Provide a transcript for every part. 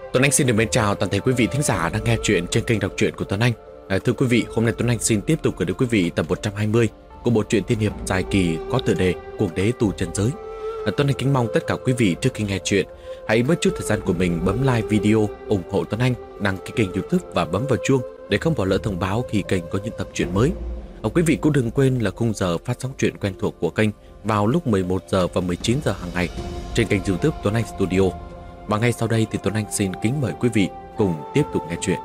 Tuấn Anh xin được mến chào toàn thể quý vị thính giả đang nghe chuyện trên kênh đọc truyện của Tuấn Anh. Thưa quý vị, hôm nay Tuấn Anh xin tiếp tục gửi đến quý vị tập 120 của bộ truyện tiên hiệp dài kỳ có tựa đề Cuồng đế tu chân giới. Tuấn Anh kính mong tất cả quý vị trước khi nghe chuyện hãy bớt chút thời gian của mình bấm like video, ủng hộ Tuấn Anh, đăng ký kênh YouTube và bấm vào chuông để không bỏ lỡ thông báo khi kênh có những tập truyện mới. Quý vị cũng đừng quên là khung giờ phát sóng truyện quen thuộc của kênh vào lúc 11 giờ và 19 giờ hàng ngày trên kênh YouTube Tuấn Anh Studio. Và ngay sau đây thì Tuấn Anh xin kính mời quý vị cùng tiếp tục nghe chuyện.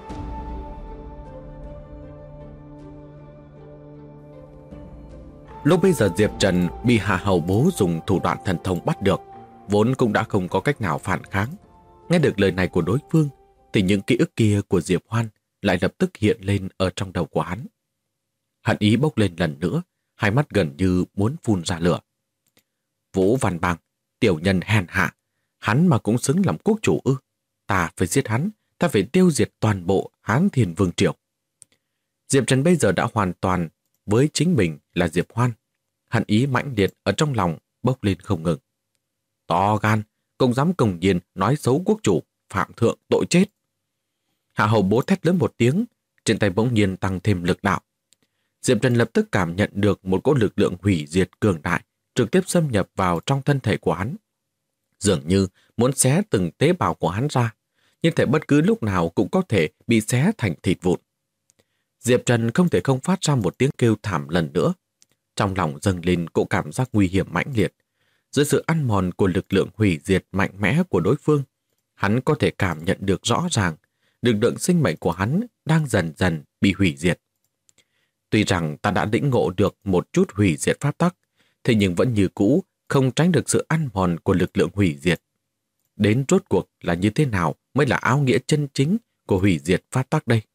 Lúc bây giờ Diệp Trần bị Hạ Hầu Bố dùng thủ đoạn thần thông bắt được, vốn cũng đã không có cách nào phản kháng. Nghe được lời này của đối phương thì những ký ức kia của Diệp Hoan lại lập tức hiện lên ở trong đầu của hắn. Hận ý bốc lên lần nữa, hai mắt gần như muốn phun ra lửa. Vũ Văn Bang, tiểu nhân hèn hạ, hắn mà cũng xứng làm quốc chủ ư? Ta phải giết hắn, ta phải tiêu diệt toàn bộ Hán Thiên Vương Triều. Diệp Trần bây giờ đã hoàn toàn với chính mình là Diệp Hoan. Hận ý mãnh liệt ở trong lòng bốc lên không ngừng. To gan, cũng dám công nhiên nói xấu quốc chủ, phạm thượng tội chết. Hạ Hầu Bố thét lớn một tiếng, trên tay bỗng nhiên tăng thêm lực đạo. Diệp Trần lập tức cảm nhận được một cỗ lực lượng hủy diệt cường đại trực tiếp xâm nhập vào trong thân thể của hắn. Dường như muốn xé từng tế bào của hắn ra, nhưng thể bất cứ lúc nào cũng có thể bị xé thành thịt vụn. Diệp Trần không thể không phát ra một tiếng kêu thảm lần nữa. Trong lòng dâng lên cỗ cảm giác nguy hiểm mãnh liệt. Dưới sự ăn mòn của lực lượng hủy diệt mạnh mẽ của đối phương, hắn có thể cảm nhận được rõ ràng lực lượng sinh mệnh của hắn đang dần dần bị hủy diệt. Tuy rằng ta đã lĩnh ngộ được một chút hủy diệt pháp tắc, thế nhưng vẫn như cũ không tránh được sự ăn mòn của lực lượng hủy diệt. Đến rốt cuộc là như thế nào mới là áo nghĩa chân chính của hủy diệt pháp tắc đây?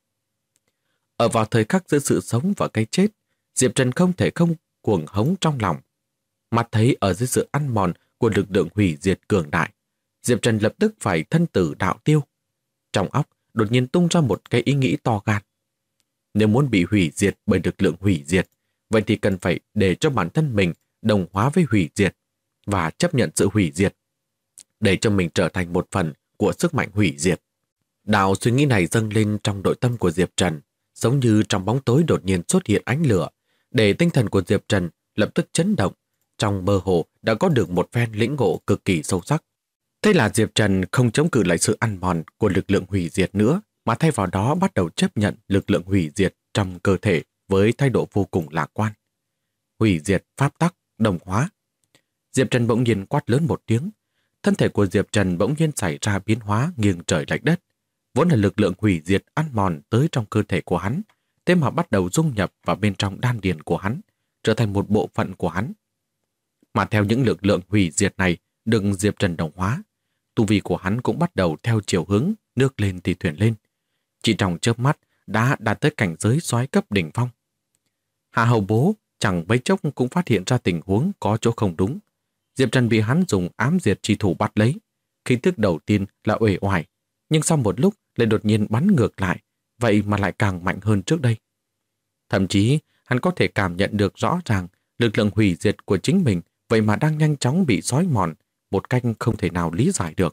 Ở vào thời khắc giữa sự sống và cái chết, Diệp Trần không thể không cuồng hống trong lòng. Mặt thấy ở dưới sự ăn mòn của lực lượng hủy diệt cường đại, Diệp Trần lập tức phải thân tử đạo tiêu. Trong óc đột nhiên tung ra một cái ý nghĩ to gan. Nếu muốn bị hủy diệt bởi lực lượng hủy diệt, vậy thì cần phải để cho bản thân mình đồng hóa với hủy diệt và chấp nhận sự hủy diệt, để cho mình trở thành một phần của sức mạnh hủy diệt. Đạo suy nghĩ này dâng lên trong nội tâm của Diệp Trần, giống như trong bóng tối đột nhiên xuất hiện ánh lửa, để tinh thần của Diệp Trần lập tức chấn động, trong mơ hồ đã có được một phen lĩnh ngộ cực kỳ sâu sắc. Thế là Diệp Trần không chống cự lại sự ăn mòn của lực lượng hủy diệt nữa, mà thay vào đó bắt đầu chấp nhận lực lượng hủy diệt trong cơ thể với thái độ vô cùng lạc quan. Hủy diệt pháp tắc, đồng hóa. Diệp Trần bỗng nhiên quát lớn một tiếng. Thân thể của Diệp Trần bỗng nhiên xảy ra biến hóa nghiêng trời lệch đất. Vốn là lực lượng hủy diệt ăn mòn tới trong cơ thể của hắn, thế mà bắt đầu dung nhập vào bên trong đan điền của hắn, trở thành một bộ phận của hắn. Mà theo những lực lượng hủy diệt này được Diệp Trần đồng hóa, tu vi của hắn cũng bắt đầu theo chiều hướng nước lên thì thuyền lên. Chỉ trong chớp mắt đã đạt tới cảnh giới soái cấp đỉnh phong. Hạ Hầu Bố chẳng mấy chốc cũng phát hiện ra tình huống có chỗ không đúng. Diệp Trần bị hắn dùng ám diệt chi thủ bắt lấy. Khí tức đầu tiên là uể oải, nhưng sau một lúc lại đột nhiên bắn ngược lại, vậy mà lại càng mạnh hơn trước đây. Thậm chí hắn có thể cảm nhận được rõ ràng lực lượng hủy diệt của chính mình vậy mà đang nhanh chóng bị xói mòn một cách không thể nào lý giải được.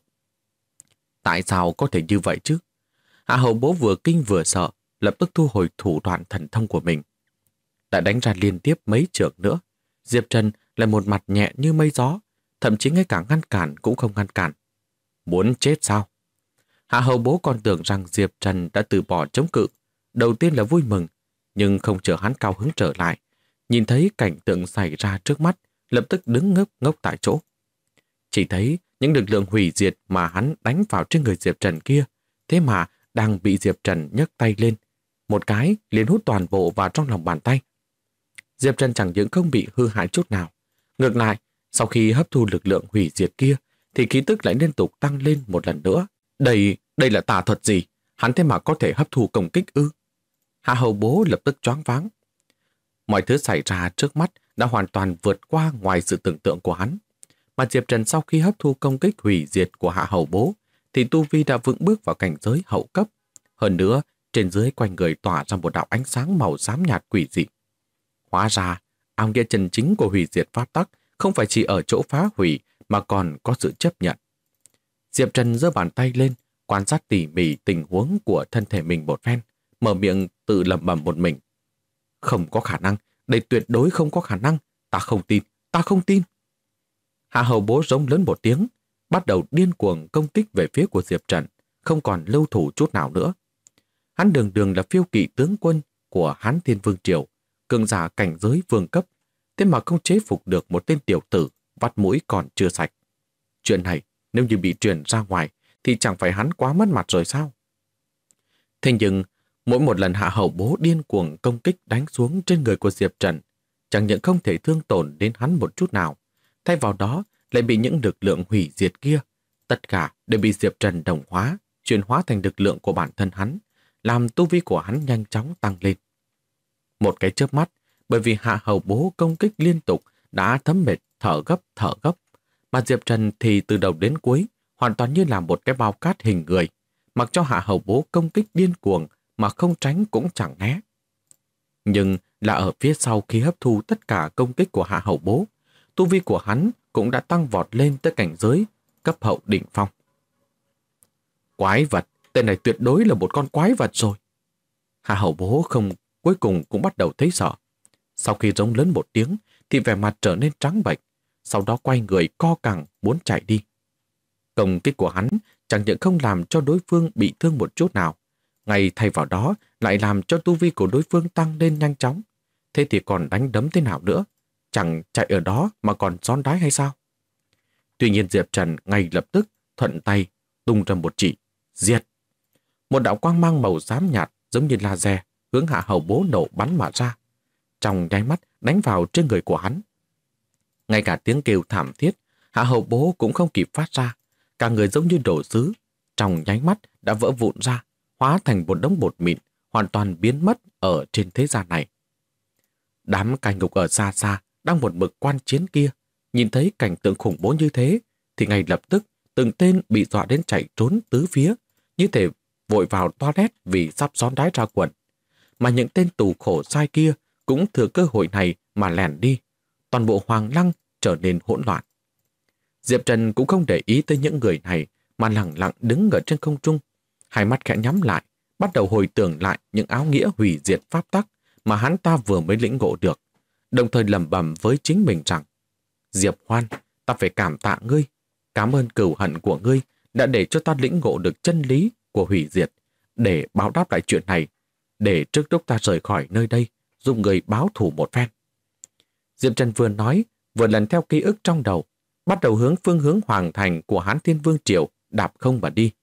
Tại sao có thể như vậy chứ? Hạ Hầu Bố vừa kinh vừa sợ, lập tức thu hồi thủ đoạn thần thông của mình. Đã đánh ra liên tiếp mấy trượng nữa, Diệp Trần lại một mặt nhẹ như mây gió, thậm chí ngay cả ngăn cản cũng không ngăn cản. Muốn chết sao? Hạ Hầu Bố còn tưởng rằng Diệp Trần đã từ bỏ chống cự. Đầu tiên là vui mừng, nhưng không chờ hắn cao hứng trở lại. Nhìn thấy cảnh tượng xảy ra trước mắt, lập tức đứng ngốc ngốc tại chỗ. Chỉ thấy những lực lượng hủy diệt mà hắn đánh vào trên người Diệp Trần kia, thế mà đang bị Diệp Trần nhấc tay lên. Một cái liền hút toàn bộ vào trong lòng bàn tay. Diệp Trần chẳng những không bị hư hại chút nào. Ngược lại, sau khi hấp thu lực lượng hủy diệt kia, thì khí tức lại liên tục tăng lên một lần nữa. Đây là tà thuật gì? Hắn thế mà có thể hấp thu công kích ư? Hạ Hầu Bố lập tức choáng váng. Mọi thứ xảy ra trước mắt đã hoàn toàn vượt qua ngoài sự tưởng tượng của hắn. Mà Diệp Trần sau khi hấp thu công kích hủy diệt của Hạ Hầu Bố, thì tu vi đã vững bước vào cảnh giới hậu cấp. Hơn nữa, trên dưới quanh người tỏa ra một đạo ánh sáng màu xám nhạt quỷ dị. Hóa ra, áo nghĩa chân chính của hủy diệt pháp tắc không phải chỉ ở chỗ phá hủy mà còn có sự chấp nhận. Diệp Trần giơ bàn tay lên, quan sát tỉ mỉ tình huống của thân thể mình một phen, mở miệng tự lẩm bẩm một mình. Không có khả năng, đây tuyệt đối không có khả năng, ta không tin, ta không tin. Hạ Hầu Bố rống lớn một tiếng, bắt đầu điên cuồng công kích về phía của Diệp Trần, không còn lưu thủ chút nào nữa. Hắn đường đường là phiêu kỵ tướng quân của Hán Thiên Vương Triều, cường giả cảnh giới vương cấp, thế mà không chế phục được một tên tiểu tử, vắt mũi còn chưa sạch. Chuyện này, nếu như bị truyền ra ngoài, thì chẳng phải hắn quá mất mặt rồi sao? Thế nhưng, mỗi một lần Hạ Hầu Bố điên cuồng công kích đánh xuống trên người của Diệp Trần, chẳng những không thể thương tổn đến hắn một chút nào, thay vào đó lại bị những lực lượng hủy diệt kia, tất cả đều bị Diệp Trần đồng hóa, chuyển hóa thành lực lượng của bản thân hắn, làm tu vi của hắn nhanh chóng tăng lên. Một cái chớp mắt, bởi vì Hạ Hầu Bố công kích liên tục đã thấm mệt, thở gấp, mà Diệp Trần thì từ đầu đến cuối hoàn toàn như là một cái bao cát hình người, mặc cho Hạ Hầu Bố công kích điên cuồng mà không tránh cũng chẳng né. Nhưng là ở phía sau khi hấp thu tất cả công kích của Hạ Hầu Bố, tu vi của hắn cũng đã tăng vọt lên tới cảnh giới cấp hậu đỉnh phong. Quái vật, tên này tuyệt đối là một con quái vật rồi. Hạ Hầu Bố không cuối cùng cũng bắt đầu thấy sợ. Sau khi rống lớn một tiếng thì vẻ mặt trở nên trắng bệch, sau đó quay người co cẳng muốn chạy đi. Công kích của hắn chẳng những không làm cho đối phương bị thương một chút nào, ngay thay vào đó lại làm cho tu vi của đối phương tăng lên nhanh chóng. Thế thì còn đánh đấm thế nào nữa? Chẳng chạy ở đó mà còn gión đái hay sao? Tuy nhiên Diệp Trần ngay lập tức thuận tay tung ra một chỉ, diệt. Một đạo quang mang màu xám nhạt giống như laser hướng Hạ Hầu Bố nổ bắn mà ra, trong nháy mắt đánh vào trên người của hắn. Ngay cả tiếng kêu thảm thiết, Hạ Hầu Bố cũng không kịp phát ra, cả người giống như đổ sứ, trong nháy mắt đã vỡ vụn ra, hóa thành một đống bột mịn, hoàn toàn biến mất ở trên thế gian này. Đám cai ngục ở xa xa đang một mực quan chiến kia, nhìn thấy cảnh tượng khủng bố như thế, thì ngay lập tức từng tên bị dọa đến chạy trốn tứ phía, như thể vội vào toilet vì sắp gión đái ra quần. Mà những tên tù khổ sai kia cũng thừa cơ hội này mà lẻn đi, toàn bộ Hoàng Lăng trở nên hỗn loạn. Diệp Trần cũng không để ý tới những người này mà lặng lặng đứng ở trên không trung, hai mắt khẽ nhắm lại, bắt đầu hồi tưởng lại những áo nghĩa hủy diệt pháp tắc mà hắn ta vừa mới lĩnh ngộ được, đồng thời lẩm bẩm với chính mình rằng: Diệp Hoan, ta phải cảm tạ ngươi, cảm ơn cừu hận của ngươi đã để cho ta lĩnh ngộ được chân lý của hủy diệt, để báo đáp lại chuyện này, để trước lúc ta rời khỏi nơi đây, giúp người báo thù một phen. Diệp Trần vừa nói, vừa lần theo ký ức trong đầu, bắt đầu hướng phương hướng Hoàng Thành của Hán Thiên Vương Triều đạp không mà đi.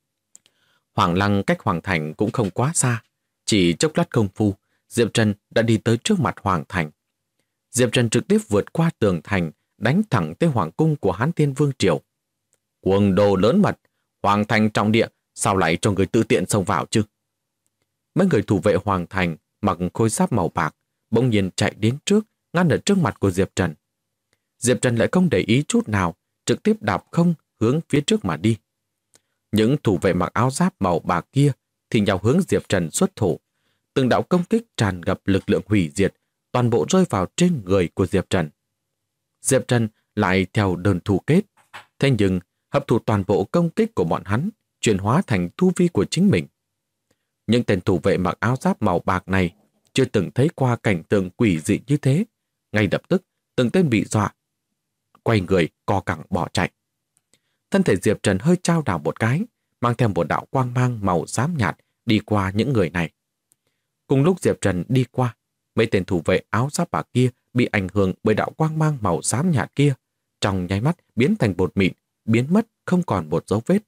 Hoàng Lăng cách Hoàng Thành cũng không quá xa, chỉ chốc lát công phu, Diệp Trần đã đi tới trước mặt Hoàng Thành. Diệp Trần trực tiếp vượt qua tường thành, đánh thẳng tới Hoàng cung của Hán Thiên Vương Triều. Cuồng đồ lớn mật, Hoàng Thành trọng địa, sao lại cho người tự tiện xông vào chứ? Mấy người thủ vệ Hoàng Thành mặc khôi giáp màu bạc, bỗng nhiên chạy đến trước, ngăn ở trước mặt của Diệp Trần. Diệp Trần lại không để ý chút nào, trực tiếp đạp không hướng phía trước mà đi. Những thủ vệ mặc áo giáp màu bạc kia thì nhào hướng Diệp Trần xuất thủ. Từng đạo công kích tràn ngập lực lượng hủy diệt, toàn bộ rơi vào trên người của Diệp Trần. Diệp Trần lại theo đơn thủ kết, thế nhưng hấp thụ toàn bộ công kích của bọn hắn, chuyển hóa thành tu vi của chính mình. Những tên thủ vệ mặc áo giáp màu bạc này chưa từng thấy qua cảnh tượng quỷ dị như thế, ngay lập tức từng tên bị dọa, quay người co cẳng bỏ chạy. Thân thể Diệp Trần hơi chao đảo một cái, mang theo một đạo quang mang màu xám nhạt đi qua những người này. Cùng lúc Diệp Trần đi qua, mấy tên thủ vệ áo giáp bạc kia bị ảnh hưởng bởi đạo quang mang màu xám nhạt kia, trong nháy mắt biến thành bột mịn, biến mất không còn một dấu vết.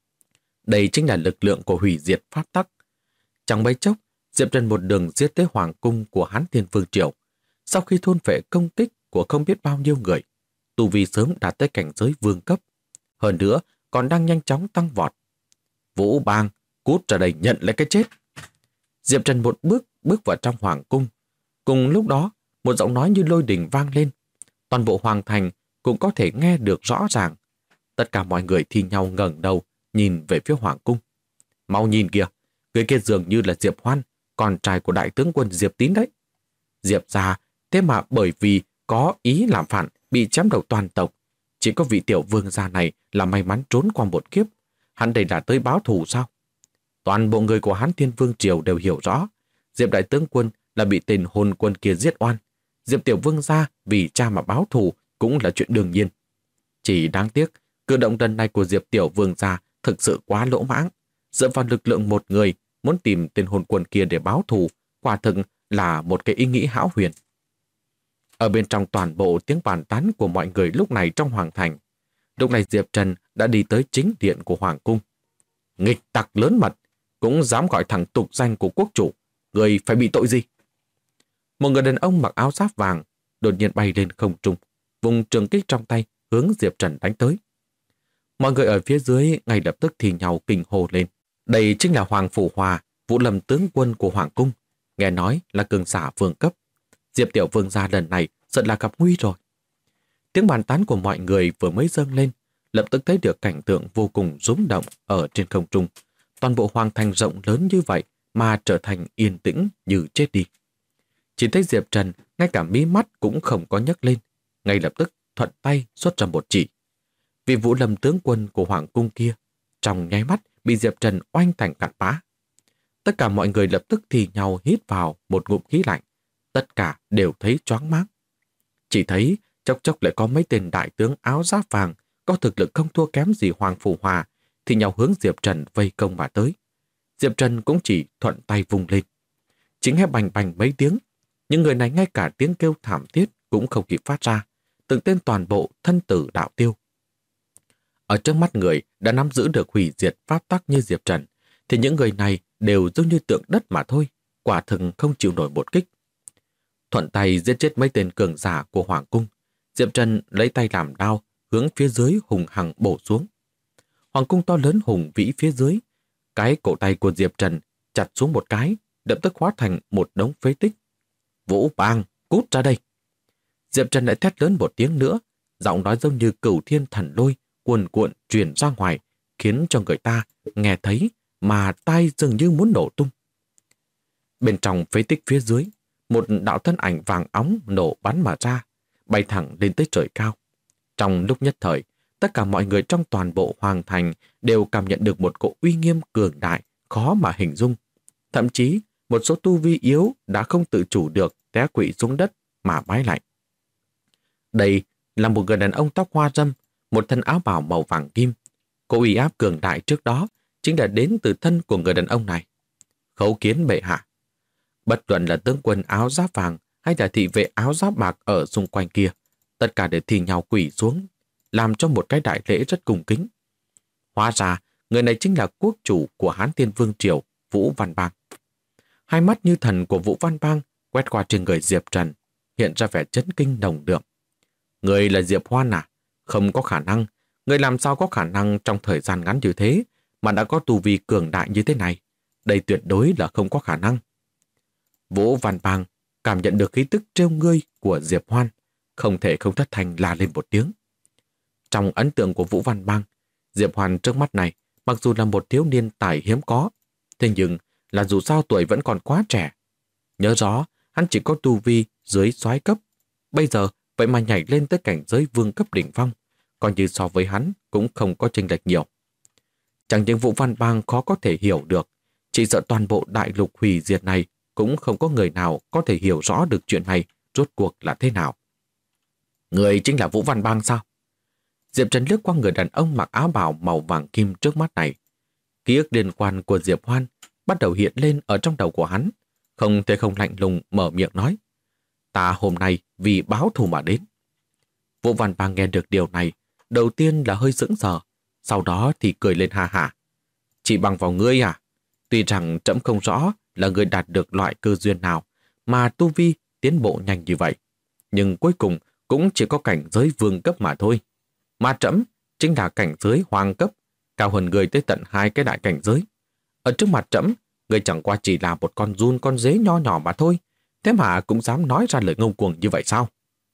Đây chính là lực lượng của hủy diệt pháp tắc. Trong mấy chốc, Diệp Trần một đường giết tới Hoàng cung của Hán Thiên Vương Triều. Sau khi thôn phệ công kích của không biết bao nhiêu người, tu vi sớm đạt tới cảnh giới vương cấp. Hơn nữa, còn đang nhanh chóng tăng vọt. Vũ Bang, cút ra đây nhận lấy cái chết. Diệp Trần một bước vào trong Hoàng cung. Cùng lúc đó, một giọng nói như lôi đình vang lên. Toàn bộ Hoàng Thành cũng có thể nghe được rõ ràng. Tất cả mọi người thi nhau ngẩng đầu, nhìn về phía Hoàng cung. Mau nhìn kìa, người kia dường như là Diệp Hoan, con trai của đại tướng quân Diệp Tín đấy. Diệp gia, thế mà bởi vì có ý làm phản, bị chém đầu toàn tộc. Chỉ có vị tiểu vương gia này là may mắn trốn qua một kiếp. hắn đây là tới báo thù sao? Toàn bộ người của Hán Thiên Vương Triều đều hiểu rõ, Diệp đại tướng quân là bị tên hôn quân kia giết oan. Diệp tiểu vương gia vì cha mà báo thù cũng là chuyện đương nhiên. Chỉ đáng tiếc, cử động lần này của Diệp tiểu vương gia thực sự quá lỗ mãng. Dựa vào lực lượng một người muốn tìm tên hôn quân kia để báo thù, quả thực là một cái ý nghĩ hão huyền. Ở bên trong toàn bộ tiếng bàn tán của mọi người lúc này trong hoàng thành, lúc này Diệp Trần đã đi tới chính điện của hoàng cung. Nghịch tặc lớn mật, cũng dám gọi thẳng tục danh của quốc chủ, người phải bị tội gì? Một người đàn ông mặc áo giáp vàng đột nhiên bay lên không trung, vùng trường kích trong tay hướng Diệp Trần đánh tới. Mọi người ở phía dưới ngay lập tức thì nhau kinh hô lên. Đây chính là Hoàng Phủ Hòa, Vũ Lâm tướng quân của hoàng cung, nghe nói là cường giả vương cấp. Diệp tiểu vương gia lần này sợ là gặp nguy rồi. Tiếng bàn tán của mọi người vừa mới dâng lên, lập tức thấy được cảnh tượng vô cùng rúng động ở trên không trung. Toàn bộ hoàng thành rộng lớn như vậy mà trở thành yên tĩnh như chết đi. Chỉ thấy Diệp Trần ngay cả mí mắt cũng không có nhấc lên, ngay lập tức thuận tay xuất ra một chỉ. Vị Vũ Lâm tướng quân của hoàng cung kia trong nháy mắt bị Diệp Trần oanh thành cặn bã. Tất cả mọi người lập tức thì nhau hít vào một ngụm khí lạnh, tất cả đều thấy choáng váng. Chỉ thấy chốc chốc lại có mấy tên đại tướng áo giáp vàng có thực lực không thua kém gì Hoàng Phủ Hòa thì nhau hướng Diệp Trần vây công mà tới. Diệp Trần cũng chỉ thuận tay vùng lên. Chính nghe bành bành mấy tiếng, những người này ngay cả tiếng kêu thảm thiết cũng không kịp phát ra, từng tên toàn bộ thân tử đạo tiêu. Ở trước mắt người đã nắm giữ được hủy diệt pháp tắc như Diệp Trần, thì những người này đều giống như tượng đất mà thôi, quả thực không chịu nổi một kích. Thuận tay giết chết mấy tên cường giả của hoàng cung, Diệp Trần lấy tay làm đao, hướng phía dưới hùng hằng bổ xuống. Hoàng cung to lớn hùng vĩ phía dưới, cái cổ tay của Diệp Trần chặt xuống một cái, lập tức hóa thành một đống phế tích. Vũ Bang, cút ra đây! Diệp Trần lại thét lớn một tiếng nữa, giọng nói giống như cửu thiên thần lôi, cuồn cuộn truyền ra ngoài, khiến cho người ta nghe thấy mà tai dường như muốn nổ tung. Bên trong phế tích phía dưới, một đạo thân ảnh vàng óng nổ bắn mà ra, bay thẳng lên tới trời cao. Trong lúc nhất thời, tất cả mọi người trong toàn bộ hoàng thành đều cảm nhận được một cỗ uy nghiêm cường đại, khó mà hình dung. Thậm chí, một số tu vi yếu đã không tự chủ được té quỵ xuống đất mà bái lạy. Đây là một người đàn ông tóc hoa râm, một thân áo bào màu vàng kim. Cỗ uy áp cường đại trước đó chính là đến từ thân của người đàn ông này. Khấu kiến bệ hạ. Bất luận là tướng quân áo giáp vàng hay là thị vệ áo giáp bạc ở xung quanh kia, tất cả đều thi nhau quỳ xuống, làm cho một cái đại lễ rất cung kính. Hóa ra, người này chính là quốc chủ của Hán Thiên Vương Triều, Vũ Văn Bang. Hai mắt như thần của Vũ Văn Bang quét qua trên người Diệp Trần, hiện ra vẻ chấn kinh nồng đượm. Người là Diệp Hoan à? Không có khả năng. Người làm sao có khả năng trong thời gian ngắn như thế mà đã có tu vi cường đại như thế này? Đây tuyệt đối là không có khả năng. Vũ Văn Bang cảm nhận được khí tức trêu ngươi của Diệp Hoan, không thể không thất thanh la lên một tiếng. Trong ấn tượng của Vũ Văn Bang, Diệp Hoan trước mắt này mặc dù là một thiếu niên tài hiếm có, thế nhưng là dù sao tuổi vẫn còn quá trẻ. Nhớ rõ, hắn chỉ có tu vi dưới soái cấp, bây giờ vậy mà nhảy lên tới cảnh giới vương cấp đỉnh phong, coi như so với hắn cũng không có chênh lệch nhiều. Chẳng những Vũ Văn Bang khó có thể hiểu được, chỉ sợ toàn bộ đại lục hủy diệt này cũng không có người nào có thể hiểu rõ được chuyện này rốt cuộc là thế nào. Người chính là Vũ Văn Bang sao? Diệp Trần liếc qua người đàn ông mặc áo bào màu vàng kim trước mắt này. Ký ức liên quan của Diệp Hoan bắt đầu hiện lên ở trong đầu của hắn, không thể không lạnh lùng mở miệng nói. Ta hôm nay vì báo thù mà đến. Vũ Văn Bang nghe được điều này, đầu tiên là hơi sững sờ, sau đó thì cười lên ha hả. Chỉ bằng vào ngươi à? Tuy rằng trẫm không rõ là người đạt được loại cơ duyên nào mà tu vi tiến bộ nhanh như vậy, nhưng cuối cùng cũng chỉ có cảnh giới vương cấp mà thôi. Mà trẫm chính là cảnh giới hoàng cấp, cao hơn người tới tận 2 cái đại cảnh giới. Ở trước mặt trẫm, người chẳng qua chỉ là một con giun con dế nho nhỏ mà thôi, thế mà cũng dám nói ra lời ngông cuồng như vậy sao?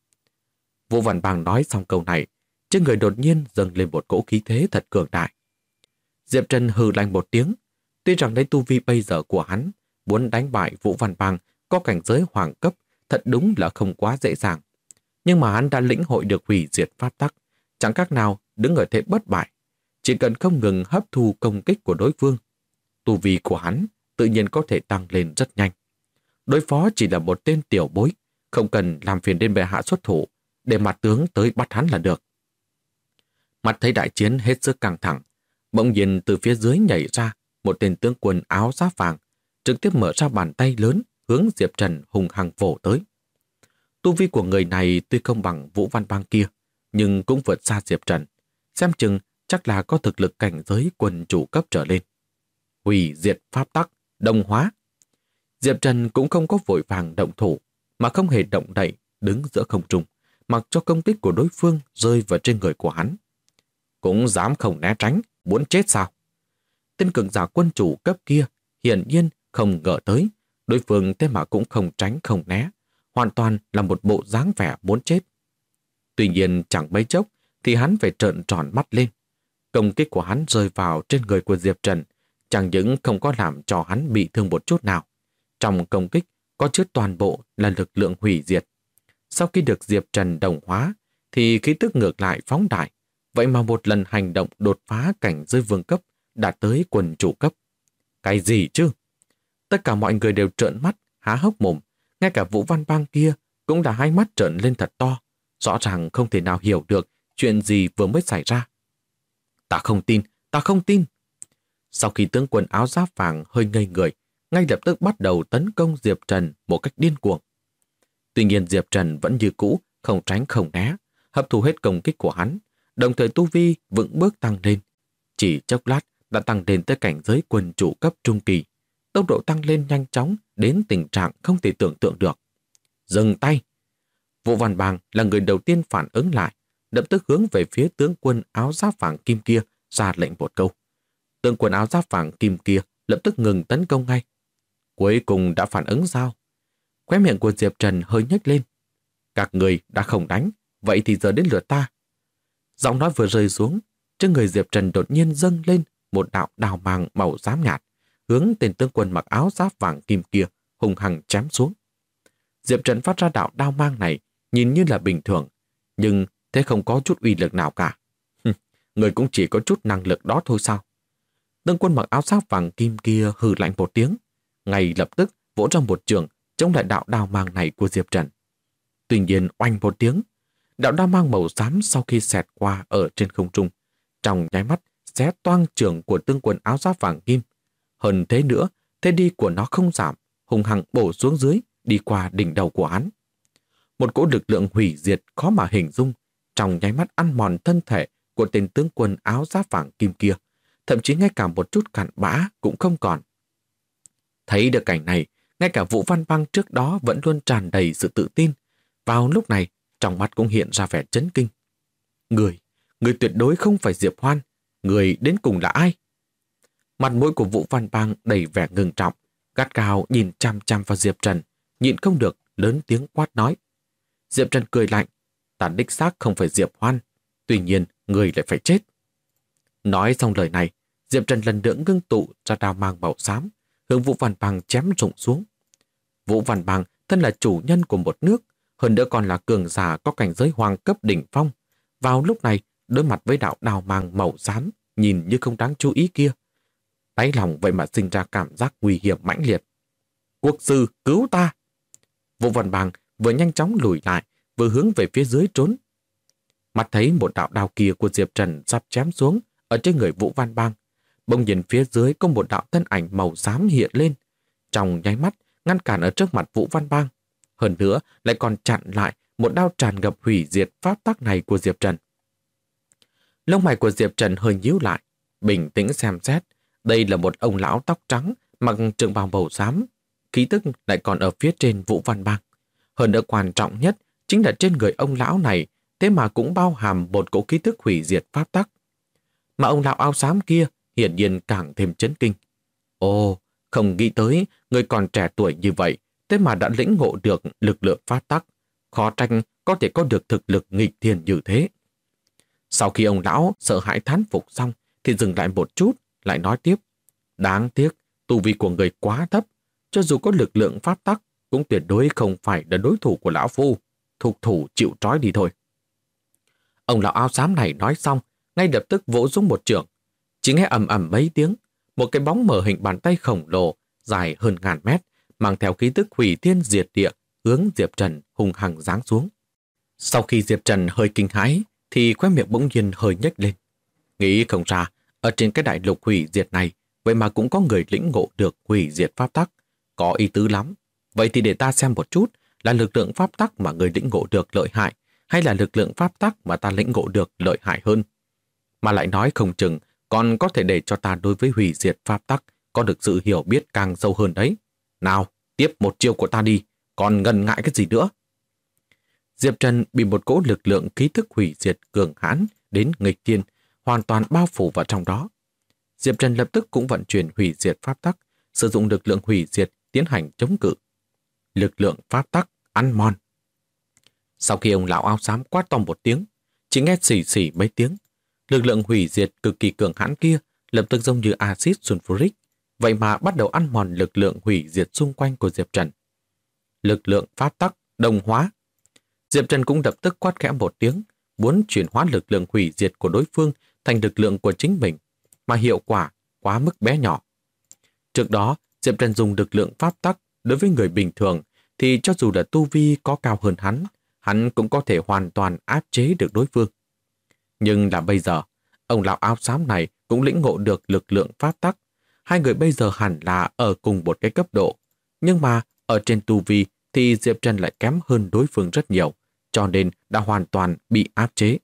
Vũ Văn Bang nói xong câu này, trên người đột nhiên dâng lên một cỗ khí thế thật cường đại. Diệp Trần hừ lạnh một tiếng, tuy rằng lấy tu vi bây giờ của hắn, muốn đánh bại Vũ Văn Bang có cảnh giới hoàng cấp thật đúng là không quá dễ dàng. Nhưng mà hắn đã lĩnh hội được hủy diệt pháp tắc, chẳng khác nào đứng ở thế bất bại. chỉ cần không ngừng hấp thu công kích của đối phương, tu vi của hắn tự nhiên có thể tăng lên rất nhanh. Đối phó chỉ là một tên tiểu bối, không cần làm phiền đến bệ hạ xuất thủ, để mặt tướng tới bắt hắn là được. Mặt thấy đại chiến hết sức căng thẳng, bỗng nhiên từ phía dưới nhảy ra một tên tướng quân áo giáp vàng, trực tiếp mở ra bàn tay lớn hướng Diệp Trần hùng hăng vỗ tới. Tu vi của người này tuy không bằng Vũ Văn Bang kia, nhưng cũng vượt xa Diệp Trần. Xem chừng chắc là có thực lực cảnh giới quân chủ cấp trở lên. Hủy diệt pháp tắc, đồng hóa. Diệp Trần cũng không có vội vàng động thủ, mà không hề động đậy, đứng giữa không trung, mặc cho công kích của đối phương rơi vào trên người của hắn. Cũng dám không né tránh, muốn chết sao? Tên cường giả quân chủ cấp kia hiển nhiên không ngờ tới, đối phương thế mà cũng không tránh không né, hoàn toàn là một bộ dáng vẻ muốn chết. Tuy nhiên chẳng mấy chốc thì hắn phải trợn tròn mắt lên. Công kích của hắn rơi vào trên người của Diệp Trần, chẳng những không có làm cho hắn bị thương một chút nào. Trong công kích có chứa toàn bộ là lực lượng hủy diệt. Sau khi được Diệp Trần đồng hóa, thì khí tức ngược lại phóng đại. Vậy mà một lần hành động đột phá cảnh giới vương cấp đạt tới quần chủ cấp. Cái gì chứ? Tất cả mọi người đều trợn mắt, há hốc mồm. Ngay cả Vũ Văn Bang kia cũng đã hai mắt trợn lên thật to. Rõ ràng không thể nào hiểu được chuyện gì vừa mới xảy ra. Ta không tin, ta không tin. Sau khi tướng quân áo giáp vàng hơi ngây người, ngay lập tức bắt đầu tấn công Diệp Trần một cách điên cuồng. Tuy nhiên Diệp Trần vẫn như cũ, không tránh không né, hấp thu hết công kích của hắn, đồng thời tu vi vững bước tăng lên. Chỉ chốc lát đã tăng lên tới cảnh giới quân chủ cấp trung kỳ. Tốc độ tăng lên nhanh chóng đến tình trạng không thể tưởng tượng được. Dừng tay! Vũ Văn Bang là người đầu tiên phản ứng lại, lập tức hướng về phía tướng quân áo giáp vàng kim kia ra lệnh một câu. Tướng quân áo giáp vàng kim kia lập tức ngừng tấn công ngay. Cuối cùng đã phản ứng sao? Khóe miệng của Diệp Trần hơi nhếch lên. Các người đã không đánh, vậy thì giờ đến lượt ta. Giọng nói vừa rơi xuống, trên người Diệp Trần đột nhiên dâng lên một đạo đào mang màu xám nhạt, hướng tên tướng quân mặc áo giáp vàng kim kia hung hăng chém xuống. Diệp Trần phát ra đạo đao mang này nhìn như là bình thường, nhưng thế không có chút uy lực nào cả. Người cũng chỉ có chút năng lực đó thôi sao? Tướng quân mặc áo giáp vàng kim kia hừ lạnh một tiếng, ngay lập tức vỗ ra một trường chống lại đạo đao mang này của Diệp Trần. Tuy nhiên oanh một tiếng, đạo đao mang màu xám sau khi xẹt qua ở trên không trung, trong nháy mắt xé toang trường của tướng quân áo giáp vàng kim. Hơn thế nữa, thế đi của nó không giảm, hung hăng bổ xuống dưới, đi qua đỉnh đầu của hắn. Một cỗ lực lượng hủy diệt khó mà hình dung, trong nháy mắt ăn mòn thân thể của tên tướng quân áo giáp vàng kim kia, thậm chí ngay cả một chút cặn bã cũng không còn. Thấy được cảnh này, ngay cả Vũ Văn Bang trước đó vẫn luôn tràn đầy sự tự tin, vào lúc này trong mắt cũng hiện ra vẻ chấn kinh. Người tuyệt đối không phải Diệp Hoan, người đến cùng là ai? Mặt mũi của Vũ Văn Bang đầy vẻ ngưng trọng, gắt gao nhìn chăm chăm vào Diệp Trần, nhịn không được lớn tiếng quát nói. Diệp Trần cười lạnh, ta đích xác không phải Diệp Hoan, tuy nhiên người lại phải chết. Nói xong lời này, Diệp Trần lần nữa ngưng tụ ra đao mang màu xám, hướng Vũ Văn Bang chém rụng xuống. Vũ Văn Bang thân là chủ nhân của một nước, hơn nữa còn là cường giả có cảnh giới hoàng cấp đỉnh phong. Vào lúc này, đối mặt với đạo đao mang màu xám, nhìn như không đáng chú ý kia, đáy lòng vậy mà sinh ra cảm giác nguy hiểm mãnh liệt. Quốc sư, cứu ta! Vũ Văn Bang vừa nhanh chóng lùi lại, vừa hướng về phía dưới trốn. Mắt thấy một đạo đao kia của Diệp Trần sắp chém xuống ở trên người Vũ Văn Bang, bỗng nhìn phía dưới có một đạo thân ảnh màu xám hiện lên, trong nháy mắt ngăn cản ở trước mặt Vũ Văn Bang. Hơn nữa lại còn chặn lại một đao tràn ngập hủy diệt pháp tắc này của Diệp Trần. Lông mày của Diệp Trần hơi nhíu lại, bình tĩnh xem xét. Đây là một ông lão tóc trắng, mặc trường bào màu xám, khí tức lại còn ở phía trên Vũ Văn Bang. Hơn nữa quan trọng nhất chính là trên người ông lão này, thế mà cũng bao hàm một cỗ khí tức hủy diệt pháp tắc. Mà ông lão áo xám kia hiển nhiên càng thêm chấn kinh. Ồ, không nghĩ tới người còn trẻ tuổi như vậy, thế mà đã lĩnh ngộ được lực lượng pháp tắc, khó trách có thể có được thực lực nghịch thiên như thế. Sau khi ông lão sợ hãi thán phục xong, thì dừng lại một chút, lại nói tiếp. Đáng tiếc, tu vi của người quá thấp, cho dù có lực lượng pháp tắc, cũng tuyệt đối không phải là đối thủ của lão phu. Thục thủ chịu trói đi thôi. Ông lão áo xám này nói xong, ngay lập tức vỗ xuống một trường, Chỉ nghe ầm ầm mấy tiếng, một cái bóng mờ hình bàn tay khổng lồ dài hơn ngàn mét, mang theo khí tức hủy thiên diệt địa, hướng Diệp Trần hung hăng giáng xuống. Sau khi Diệp Trần hơi kinh hãi, thì khóe miệng bỗng nhiên hơi nhếch lên. Nghĩ không ra, ở trên cái đại lục hủy diệt này, vậy mà cũng có người lĩnh ngộ được hủy diệt pháp tắc, có ý tứ lắm. Vậy thì để ta xem một chút, là lực lượng pháp tắc mà người lĩnh ngộ được lợi hại, hay là lực lượng pháp tắc mà ta lĩnh ngộ được lợi hại hơn. Mà lại nói không chừng, còn có thể để cho ta đối với hủy diệt pháp tắc có được sự hiểu biết càng sâu hơn đấy. Nào, tiếp một chiêu của ta đi, còn ngần ngại cái gì nữa? Diệp Trần bị một cỗ lực lượng khí thức hủy diệt cường hãn đến nghịch thiên, hoàn toàn bao phủ vào trong đó. Diệp Trần lập tức cũng vận chuyển hủy diệt pháp tắc, sử dụng lực lượng hủy diệt tiến hành chống cự. Lực lượng pháp tắc ăn mòn. Sau khi ông lão áo xám quát to một tiếng, chỉ nghe xì xì mấy tiếng, lực lượng hủy diệt cực kỳ cường hãn kia lập tức giống như axit sulfuric, vậy mà bắt đầu ăn mòn lực lượng hủy diệt xung quanh của Diệp Trần. Lực lượng pháp tắc đồng hóa. Diệp Trần cũng lập tức quát khẽ một tiếng, muốn chuyển hóa lực lượng hủy diệt của đối phương thành lực lượng của chính mình, mà hiệu quả quá mức bé nhỏ. Trước đó, Diệp Trần dùng lực lượng pháp tắc đối với người bình thường thì cho dù là tu vi có cao hơn hắn cũng có thể hoàn toàn áp chế được đối phương. Nhưng là bây giờ, ông lão áo xám này cũng lĩnh ngộ được lực lượng pháp tắc. Hai người bây giờ hẳn là ở cùng một cái cấp độ. Nhưng mà ở trên tu vi thì Diệp Trần lại kém hơn đối phương rất nhiều, cho nên đã hoàn toàn bị áp chế.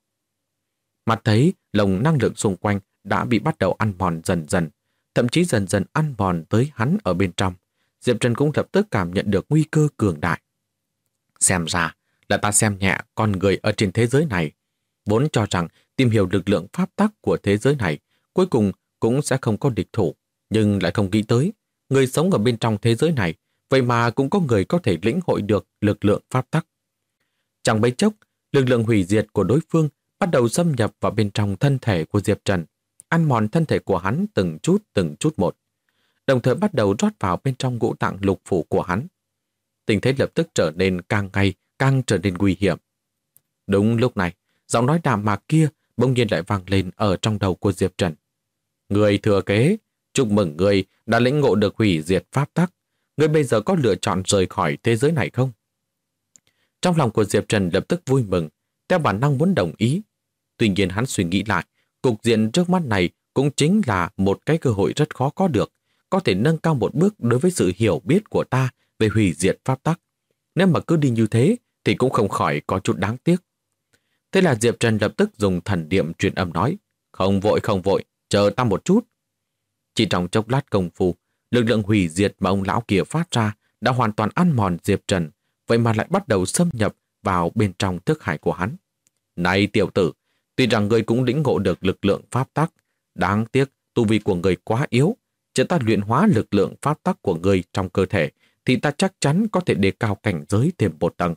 Mặt thấy lồng năng lượng xung quanh đã bị bắt đầu ăn mòn dần dần, thậm chí dần dần ăn mòn tới hắn ở bên trong. Diệp Trần cũng lập tức cảm nhận được nguy cơ cường đại. Xem ra là ta xem nhẹ con người ở trên thế giới này. Vốn cho rằng tìm hiểu lực lượng pháp tắc của thế giới này cuối cùng cũng sẽ không có địch thủ, nhưng lại không nghĩ tới người sống ở bên trong thế giới này vậy mà cũng có người có thể lĩnh hội được lực lượng pháp tắc. Chẳng mấy chốc, lực lượng hủy diệt của đối phương bắt đầu xâm nhập vào bên trong thân thể của Diệp Trần, ăn mòn thân thể của hắn từng chút một, đồng thời bắt đầu rót vào bên trong ngũ tạng lục phủ của hắn. Tình thế lập tức trở nên càng ngày càng trở nên nguy hiểm. Đúng lúc này, giọng nói đạm mạc kia bỗng nhiên lại vang lên ở trong đầu của Diệp Trần. Người thừa kế, chúc mừng người đã lĩnh ngộ được hủy diệt pháp tắc. Người bây giờ có lựa chọn rời khỏi thế giới này không? Trong lòng của Diệp Trần lập tức vui mừng, theo bản năng muốn đồng ý. Tuy nhiên hắn suy nghĩ lại, cục diện trước mắt này cũng chính là một cái cơ hội rất khó có được, có thể nâng cao một bước đối với sự hiểu biết của ta về hủy diệt pháp tắc. Nếu mà cứ đi như thế thì cũng không khỏi có chút đáng tiếc. Thế là Diệp Trần lập tức dùng thần niệm truyền âm nói, không vội, chờ ta một chút. Chỉ trong chốc lát công phu, lực lượng hủy diệt mà ông lão kia phát ra đã hoàn toàn ăn mòn Diệp Trần, vậy mà lại bắt đầu xâm nhập vào bên trong thức hải của hắn. Này tiểu tử, tuy rằng ngươi cũng lĩnh ngộ được lực lượng pháp tắc, đáng tiếc tu vi của ngươi quá yếu. Chỉ ta luyện hóa lực lượng pháp tắc của ngươi trong cơ thể thì ta chắc chắn có thể đề cao cảnh giới thêm một tầng.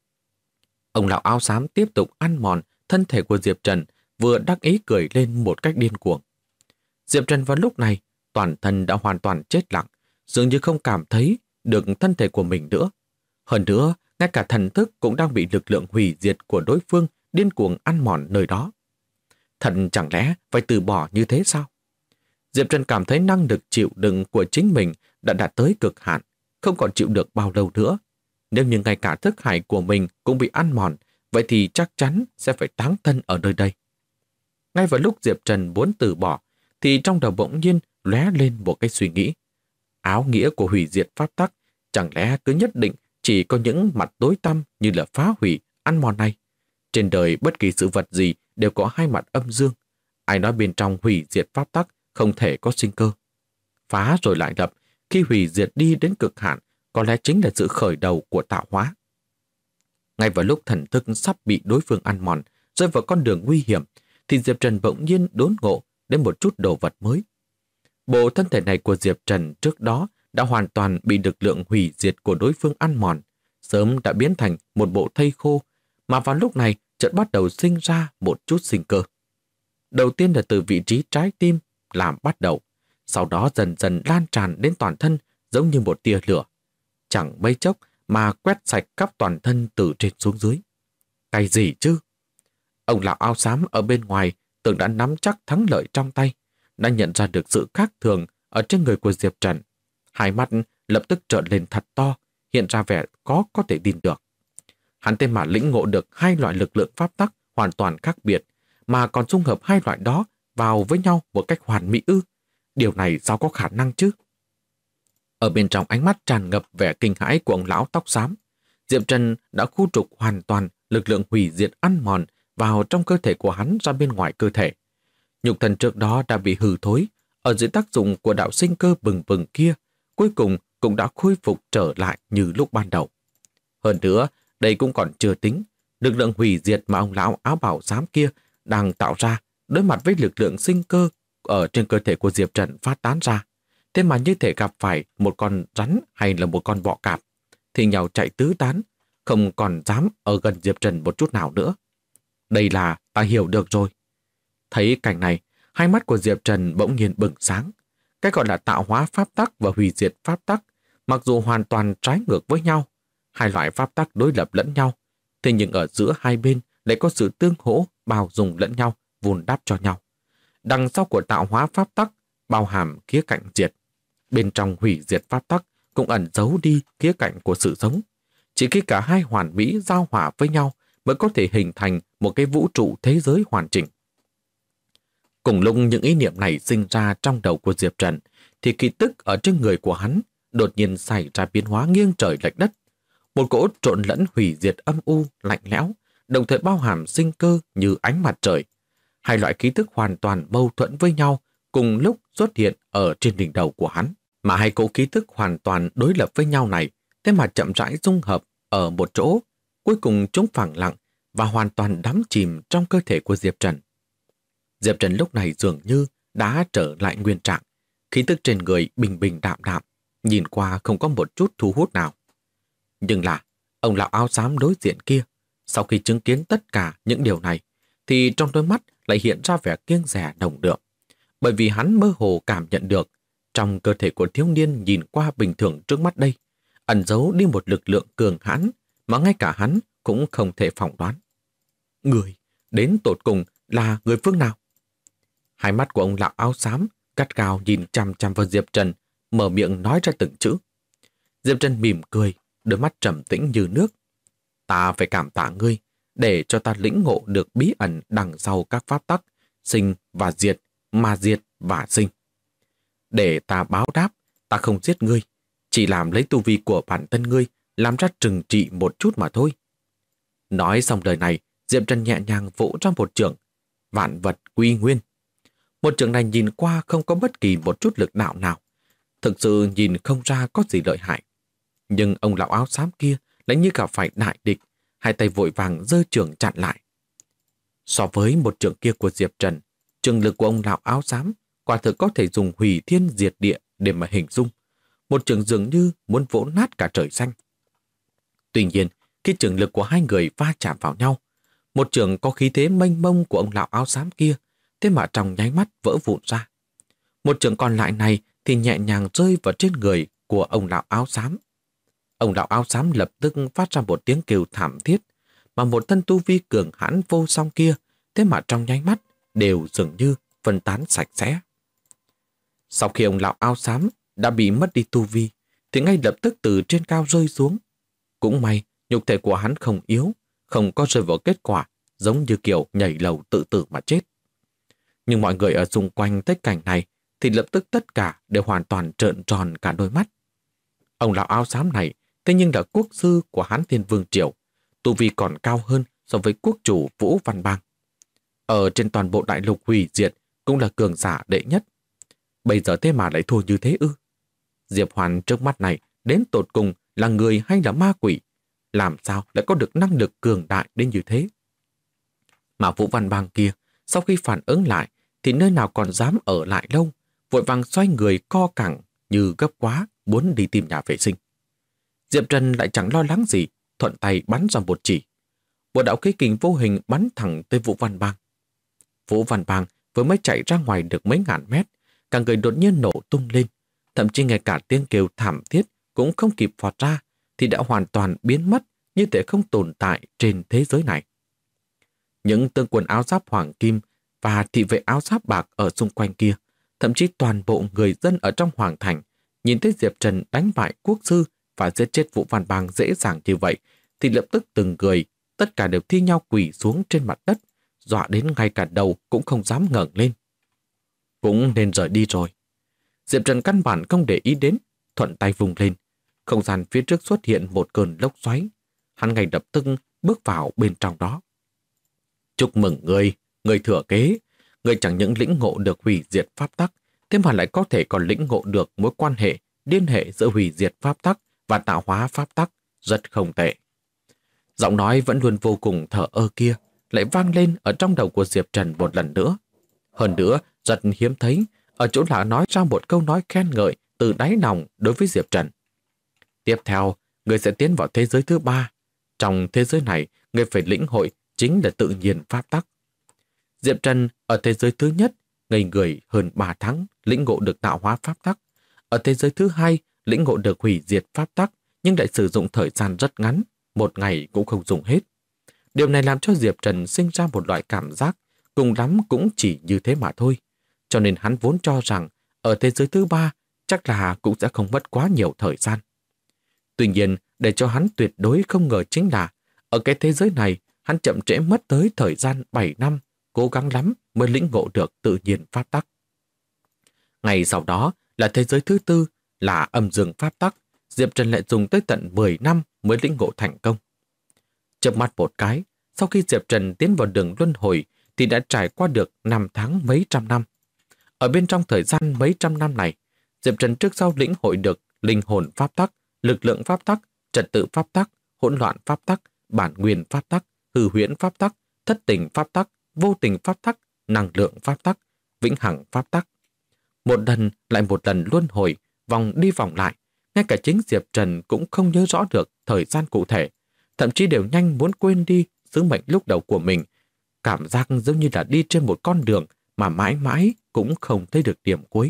Ông lão áo xám tiếp tục ăn mòn thân thể của Diệp Trần, vừa đắc ý cười lên một cách điên cuồng. Diệp Trần vào lúc này, toàn thân đã hoàn toàn chết lặng, dường như không cảm thấy được thân thể của mình nữa. Hơn nữa, ngay cả thần thức cũng đang bị lực lượng hủy diệt của đối phương điên cuồng ăn mòn nơi đó. Thần chẳng lẽ phải từ bỏ như thế sao? Diệp Trần cảm thấy năng lực chịu đựng của chính mình đã đạt tới cực hạn, không còn chịu được bao lâu nữa. Nếu như ngay cả thức hải của mình cũng bị ăn mòn, vậy thì chắc chắn sẽ phải táng thân ở nơi đây. Ngay vào lúc Diệp Trần muốn từ bỏ, thì trong đầu bỗng nhiên lóe lên một cái suy nghĩ. Áo nghĩa của hủy diệt pháp tắc chẳng lẽ cứ nhất định chỉ có những mặt tối tăm như là phá hủy, ăn mòn này? Trên đời bất kỳ sự vật gì đều có hai mặt âm dương. Ai nói bên trong hủy diệt pháp tắc không thể có sinh cơ? Phá rồi lại lập, khi hủy diệt đi đến cực hạn, có lẽ chính là sự khởi đầu của tạo hóa. Ngay vào lúc thần thức sắp bị đối phương ăn mòn, rơi vào con đường nguy hiểm, thì Diệp Trần bỗng nhiên đốn ngộ đến một chút đồ vật mới. Bộ thân thể này của Diệp Trần trước đó đã hoàn toàn bị lực lượng hủy diệt của đối phương ăn mòn, sớm đã biến thành một bộ thây khô, mà vào lúc này chợt bắt đầu sinh ra một chút sinh cơ. Đầu tiên là từ vị trí trái tim làm bắt đầu, sau đó dần dần lan tràn đến toàn thân giống như một tia lửa. Chẳng mấy chốc mà quét sạch khắp toàn thân từ trên xuống dưới. Cái gì chứ? Ông lão áo xám ở bên ngoài tưởng đã nắm chắc thắng lợi trong tay, đã nhận ra được sự khác thường ở trên người của Diệp Trần. Hai mắt lập tức trợn lên thật to, hiện ra vẻ có thể tin được. Hắn tên mà lĩnh ngộ được hai loại lực lượng pháp tắc hoàn toàn khác biệt, mà còn dung hợp hai loại đó vào với nhau một cách hoàn mỹ ư? Điều này sao có khả năng chứ? Ở bên trong ánh mắt tràn ngập vẻ kinh hãi của ông lão tóc xám, Diệp Trần đã khu trục hoàn toàn lực lượng hủy diệt ăn mòn vào trong cơ thể của hắn ra bên ngoài cơ thể. Nhục thân trước đó đã bị hư thối, ở dưới tác dụng của đạo sinh cơ bừng bừng kia, cuối cùng cũng đã khôi phục trở lại như lúc ban đầu. Hơn nữa, đây cũng còn chưa tính, lực lượng hủy diệt mà ông lão áo bào xám kia đang tạo ra đối mặt với lực lượng sinh cơ ở trên cơ thể của Diệp Trần phát tán ra. Thế mà như thể gặp phải một con rắn hay là một con bọ cạp, thì nhau chạy tứ tán, không còn dám ở gần Diệp Trần một chút nào nữa. Đây là ta hiểu được rồi. Thấy cảnh này, hai mắt của Diệp Trần bỗng nhiên bừng sáng. Cái gọi là tạo hóa pháp tắc và hủy diệt pháp tắc, mặc dù hoàn toàn trái ngược với nhau, hai loại pháp tắc đối lập lẫn nhau, thế nhưng ở giữa hai bên lại có sự tương hỗ, bao dung lẫn nhau, vun đắp cho nhau. Đằng sau của tạo hóa pháp tắc bao hàm khía cạnh diệt. Bên trong hủy diệt pháp tắc cũng ẩn giấu đi khía cạnh của sự sống. Chỉ khi cả hai hoàn mỹ giao hòa với nhau mới có thể hình thành một cái vũ trụ thế giới hoàn chỉnh. Cùng lúc những ý niệm này sinh ra trong đầu của Diệp Trần, thì kỳ tức ở trên người của hắn đột nhiên xảy ra biến hóa nghiêng trời lệch đất. Một cỗ trộn lẫn hủy diệt âm u, lạnh lẽo, đồng thời bao hàm sinh cơ như ánh mặt trời. Hai loại khí tức hoàn toàn mâu thuẫn với nhau cùng lúc xuất hiện ở trên đỉnh đầu của hắn. Mà hai cỗ khí tức hoàn toàn đối lập với nhau này, thế mà chậm rãi dung hợp ở một chỗ, cuối cùng chúng phẳng lặng và hoàn toàn đắm chìm trong cơ thể của Diệp Trần. Diệp Trần lúc này dường như đã trở lại nguyên trạng, khí tức trên người bình bình đạm đạm, nhìn qua không có một chút thu hút nào. Nhưng là, ông lão áo xám đối diện kia, sau khi chứng kiến tất cả những điều này, thì trong đôi mắt lại hiện ra vẻ kiêng dè nồng đượm, bởi vì hắn mơ hồ cảm nhận được trong cơ thể của thiếu niên nhìn qua bình thường trước mắt đây, ẩn giấu đi một lực lượng cường hãn mà ngay cả hắn cũng không thể phỏng đoán. Người, đến tột cùng là người phương nào? Hai mắt của ông lão áo xám gắt gao nhìn chằm chằm vào Diệp Trần, mở miệng nói ra từng chữ. Diệp Trần mỉm cười, đôi mắt trầm tĩnh như nước. Ta phải cảm tạ ngươi, để cho ta lĩnh ngộ được bí ẩn đằng sau các pháp tắc, sinh và diệt, mà diệt và sinh. Để ta báo đáp, ta không giết ngươi, chỉ làm lấy tu vi của bản thân ngươi, làm ra trừng trị một chút mà thôi. Nói xong lời này, Diệp Trần nhẹ nhàng vỗ ra một chưởng, vạn vật quy nguyên. Một chưởng này nhìn qua không có bất kỳ một chút lực đạo nào, thực sự nhìn không ra có gì lợi hại. Nhưng ông lão áo xám kia lại như gặp phải đại địch, hai tay vội vàng giơ chưởng chặn lại. So với một chưởng kia của Diệp Trần, chưởng lực của ông lão áo xám quả thực có thể dùng hủy thiên diệt địa để mà hình dung. Một chưởng dường như muốn vỗ nát cả trời xanh. Tuy nhiên, khi chưởng lực của hai người va chạm vào nhau, một chưởng có khí thế mênh mông của ông lão áo xám kia, thế mà trong nháy mắt vỡ vụn ra. Một chưởng còn lại này thì nhẹ nhàng rơi vào trên người của ông lão áo xám. Ông lão áo xám lập tức phát ra một tiếng kêu thảm thiết, mà một thân tu vi cường hãn vô song kia, thế mà trong nháy mắt đều dường như phân tán sạch sẽ. Sau khi ông lão áo xám đã bị mất đi tu vi, thì ngay lập tức từ trên cao rơi xuống. Cũng may, nhục thể của hắn không yếu, không có rơi vào kết quả giống như kiểu nhảy lầu tự tử mà chết. Nhưng mọi người ở xung quanh thấy cảnh này thì lập tức tất cả đều hoàn toàn trợn tròn cả đôi mắt. Ông lão áo xám này thế nhưng là quốc sư của Hán Thiên Vương Triều, tu vi còn cao hơn so với quốc chủ Vũ Văn Bang. Ở trên toàn bộ đại lục hủy diệt cũng là cường giả đệ nhất. Bây giờ thế mà lại thua như thế ư? Diệp Hoàn trước mắt này đến tột cùng là người hay là ma quỷ? Làm sao lại có được năng lực cường đại đến như thế? Mà Vũ Văn Bang kia, sau khi phản ứng lại thì nơi nào còn dám ở lại lâu, vội vàng xoay người co cẳng như gấp quá muốn đi tìm nhà vệ sinh. Diệp Trần lại chẳng lo lắng gì, thuận tay bắn ra một chỉ. Một đạo khí kình vô hình bắn thẳng tới Vũ Văn Bang. Vũ Văn Bang vừa mới chạy ra ngoài được mấy ngàn mét, cả người đột nhiên nổ tung lên, thậm chí ngay cả tiếng kêu thảm thiết cũng không kịp phọt ra, thì đã hoàn toàn biến mất như thể không tồn tại trên thế giới này. Những tướng quân áo giáp hoàng kim và thị vệ áo giáp bạc ở xung quanh kia thậm chí toàn bộ người dân ở trong hoàng thành, nhìn thấy Diệp Trần đánh bại quốc sư và giết chết Vũ Văn Bang dễ dàng như vậy, thì lập tức từng người, tất cả đều thi nhau quỳ xuống trên mặt đất, dọa đến ngay cả đầu cũng không dám ngẩng lên. Cũng nên rời đi rồi. Diệp Trần căn bản không để ý đến, thuận tay vùng lên. Không gian phía trước xuất hiện một cơn lốc xoáy. Hắn ngay lập tức bước vào bên trong đó. Chúc mừng người thừa kế. Người chẳng những lĩnh ngộ được hủy diệt pháp tắc, thế mà lại có thể còn lĩnh ngộ được mối quan hệ, liên hệ giữa hủy diệt pháp tắc và tạo hóa pháp tắc, rất không tệ. Giọng nói vẫn luôn vô cùng thờ ơ kia lại vang lên ở trong đầu của Diệp Trần một lần nữa. Hơn nữa, rất hiếm thấy, ở chỗ là nói ra một câu nói khen ngợi từ đáy lòng đối với Diệp Trần. Tiếp theo, người sẽ tiến vào thế giới thứ 3. Trong thế giới này, người phải lĩnh hội chính là tự nhiên pháp tắc. Diệp Trần ở thế giới thứ nhất, ngây người hơn 3 tháng, lĩnh ngộ được tạo hóa pháp tắc. Ở thế giới thứ 2, lĩnh ngộ được hủy diệt pháp tắc, nhưng lại sử dụng thời gian rất ngắn, một ngày cũng không dùng hết. Điều này làm cho Diệp Trần sinh ra một loại cảm giác, cùng lắm cũng chỉ như thế mà thôi. Cho nên hắn vốn cho rằng, ở thế giới thứ 3, chắc là cũng sẽ không mất quá nhiều thời gian. Tuy nhiên, để cho hắn tuyệt đối không ngờ chính là, ở cái thế giới này, hắn chậm trễ mất tới thời gian 7 năm, cố gắng lắm mới lĩnh ngộ được tự nhiên pháp tắc. Ngày sau đó là thế giới thứ 4, là âm dương pháp tắc, Diệp Trần lại dùng tới tận 10 năm mới lĩnh ngộ thành công. Chớp mắt một cái, sau khi Diệp Trần tiến vào đường luân hồi thì đã trải qua được 5 tháng mấy trăm năm. Ở bên trong thời gian mấy trăm năm này, Diệp Trần trước sau lĩnh hội được linh hồn pháp tắc, lực lượng pháp tắc, trật tự pháp tắc, hỗn loạn pháp tắc, bản nguyên pháp tắc, hư huyễn pháp tắc, thất tình pháp tắc, vô tình pháp tắc, năng lượng pháp tắc, vĩnh hằng pháp tắc. Một lần lại một lần luân hồi, vòng đi vòng lại, ngay cả chính Diệp Trần cũng không nhớ rõ được thời gian cụ thể, thậm chí đều nhanh muốn quên đi sứ mệnh lúc đầu của mình. Cảm giác giống như là đi trên một con đường mà mãi mãi cũng không thấy được điểm cuối.